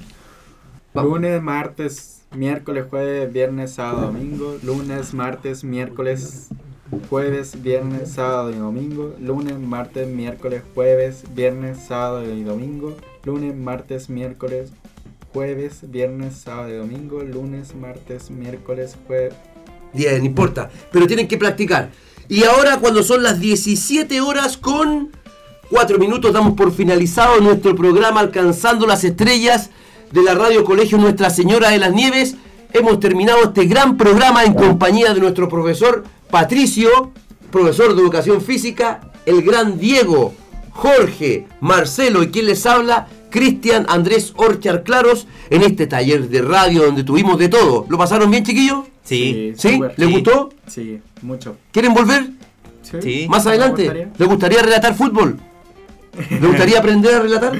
[SPEAKER 5] Lunes, martes, miércoles, jueves, viernes, sábado, domingo. Lunes, martes, miércoles, jueves, viernes, sábado y domingo. Lunes, martes, miércoles, jueves, viernes, sábado y domingo. Lunes, martes, miércoles, jueves, viernes, sábado y domingo. Lunes, martes, miércoles, jueves.
[SPEAKER 2] Bien, no importa, pero tienen que practicar. Y ahora, cuando son las 17 horas con 4 minutos, damos por finalizado nuestro programa Alcanzando las Estrellas de la Radio Colegio Nuestra Señora de las Nieves. Hemos terminado este gran programa en compañía de nuestro profesor Patricio, profesor de Educación Física, el gran Diego, Jorge, Marcelo y quien les habla, Cristian Andrés Orchar Claros, en este taller de radio donde tuvimos de todo. ¿Lo pasaron bien, chiquillos?
[SPEAKER 3] Sí.
[SPEAKER 2] ¿Sí? ¿Les gustó?
[SPEAKER 5] Sí, mucho.
[SPEAKER 2] ¿Quieren volver?
[SPEAKER 3] Sí.
[SPEAKER 2] ¿Más adelante? ¿Les gustaría relatar fútbol? ¿Les gustaría aprender a relatar?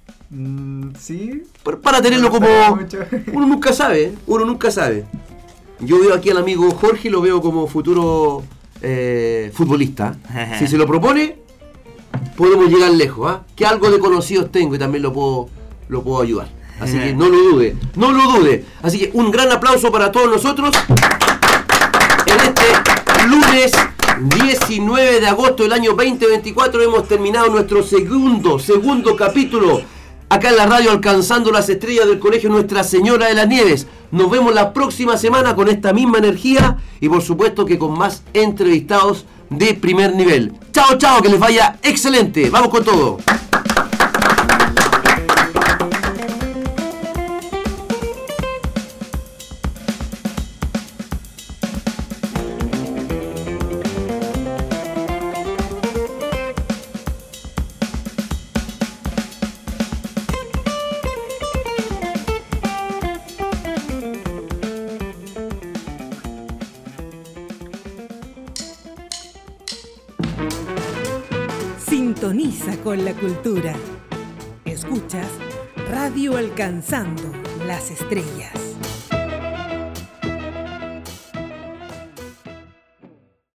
[SPEAKER 5] Sí.
[SPEAKER 2] Para tenerlo como... Uno nunca sabe, Yo veo aquí al amigo Jorge y lo veo como futuro futbolista. Si se lo propone, podemos llegar lejos, ¿ah? Que algo de conocidos tengo y también lo puedo ayudar. Así que no lo dude. Así que un gran aplauso para todos nosotros. En este lunes 19 de agosto del año 2024 hemos terminado nuestro segundo capítulo acá en la radio Alcanzando las Estrellas del Colegio Nuestra Señora de las Nieves. Nos vemos la próxima semana con esta misma energía y por supuesto que con más entrevistados de primer nivel. Chao, que les vaya excelente. Vamos con todo.
[SPEAKER 1] Sintoniza con la cultura. Escuchas Radio Alcanzando las Estrellas.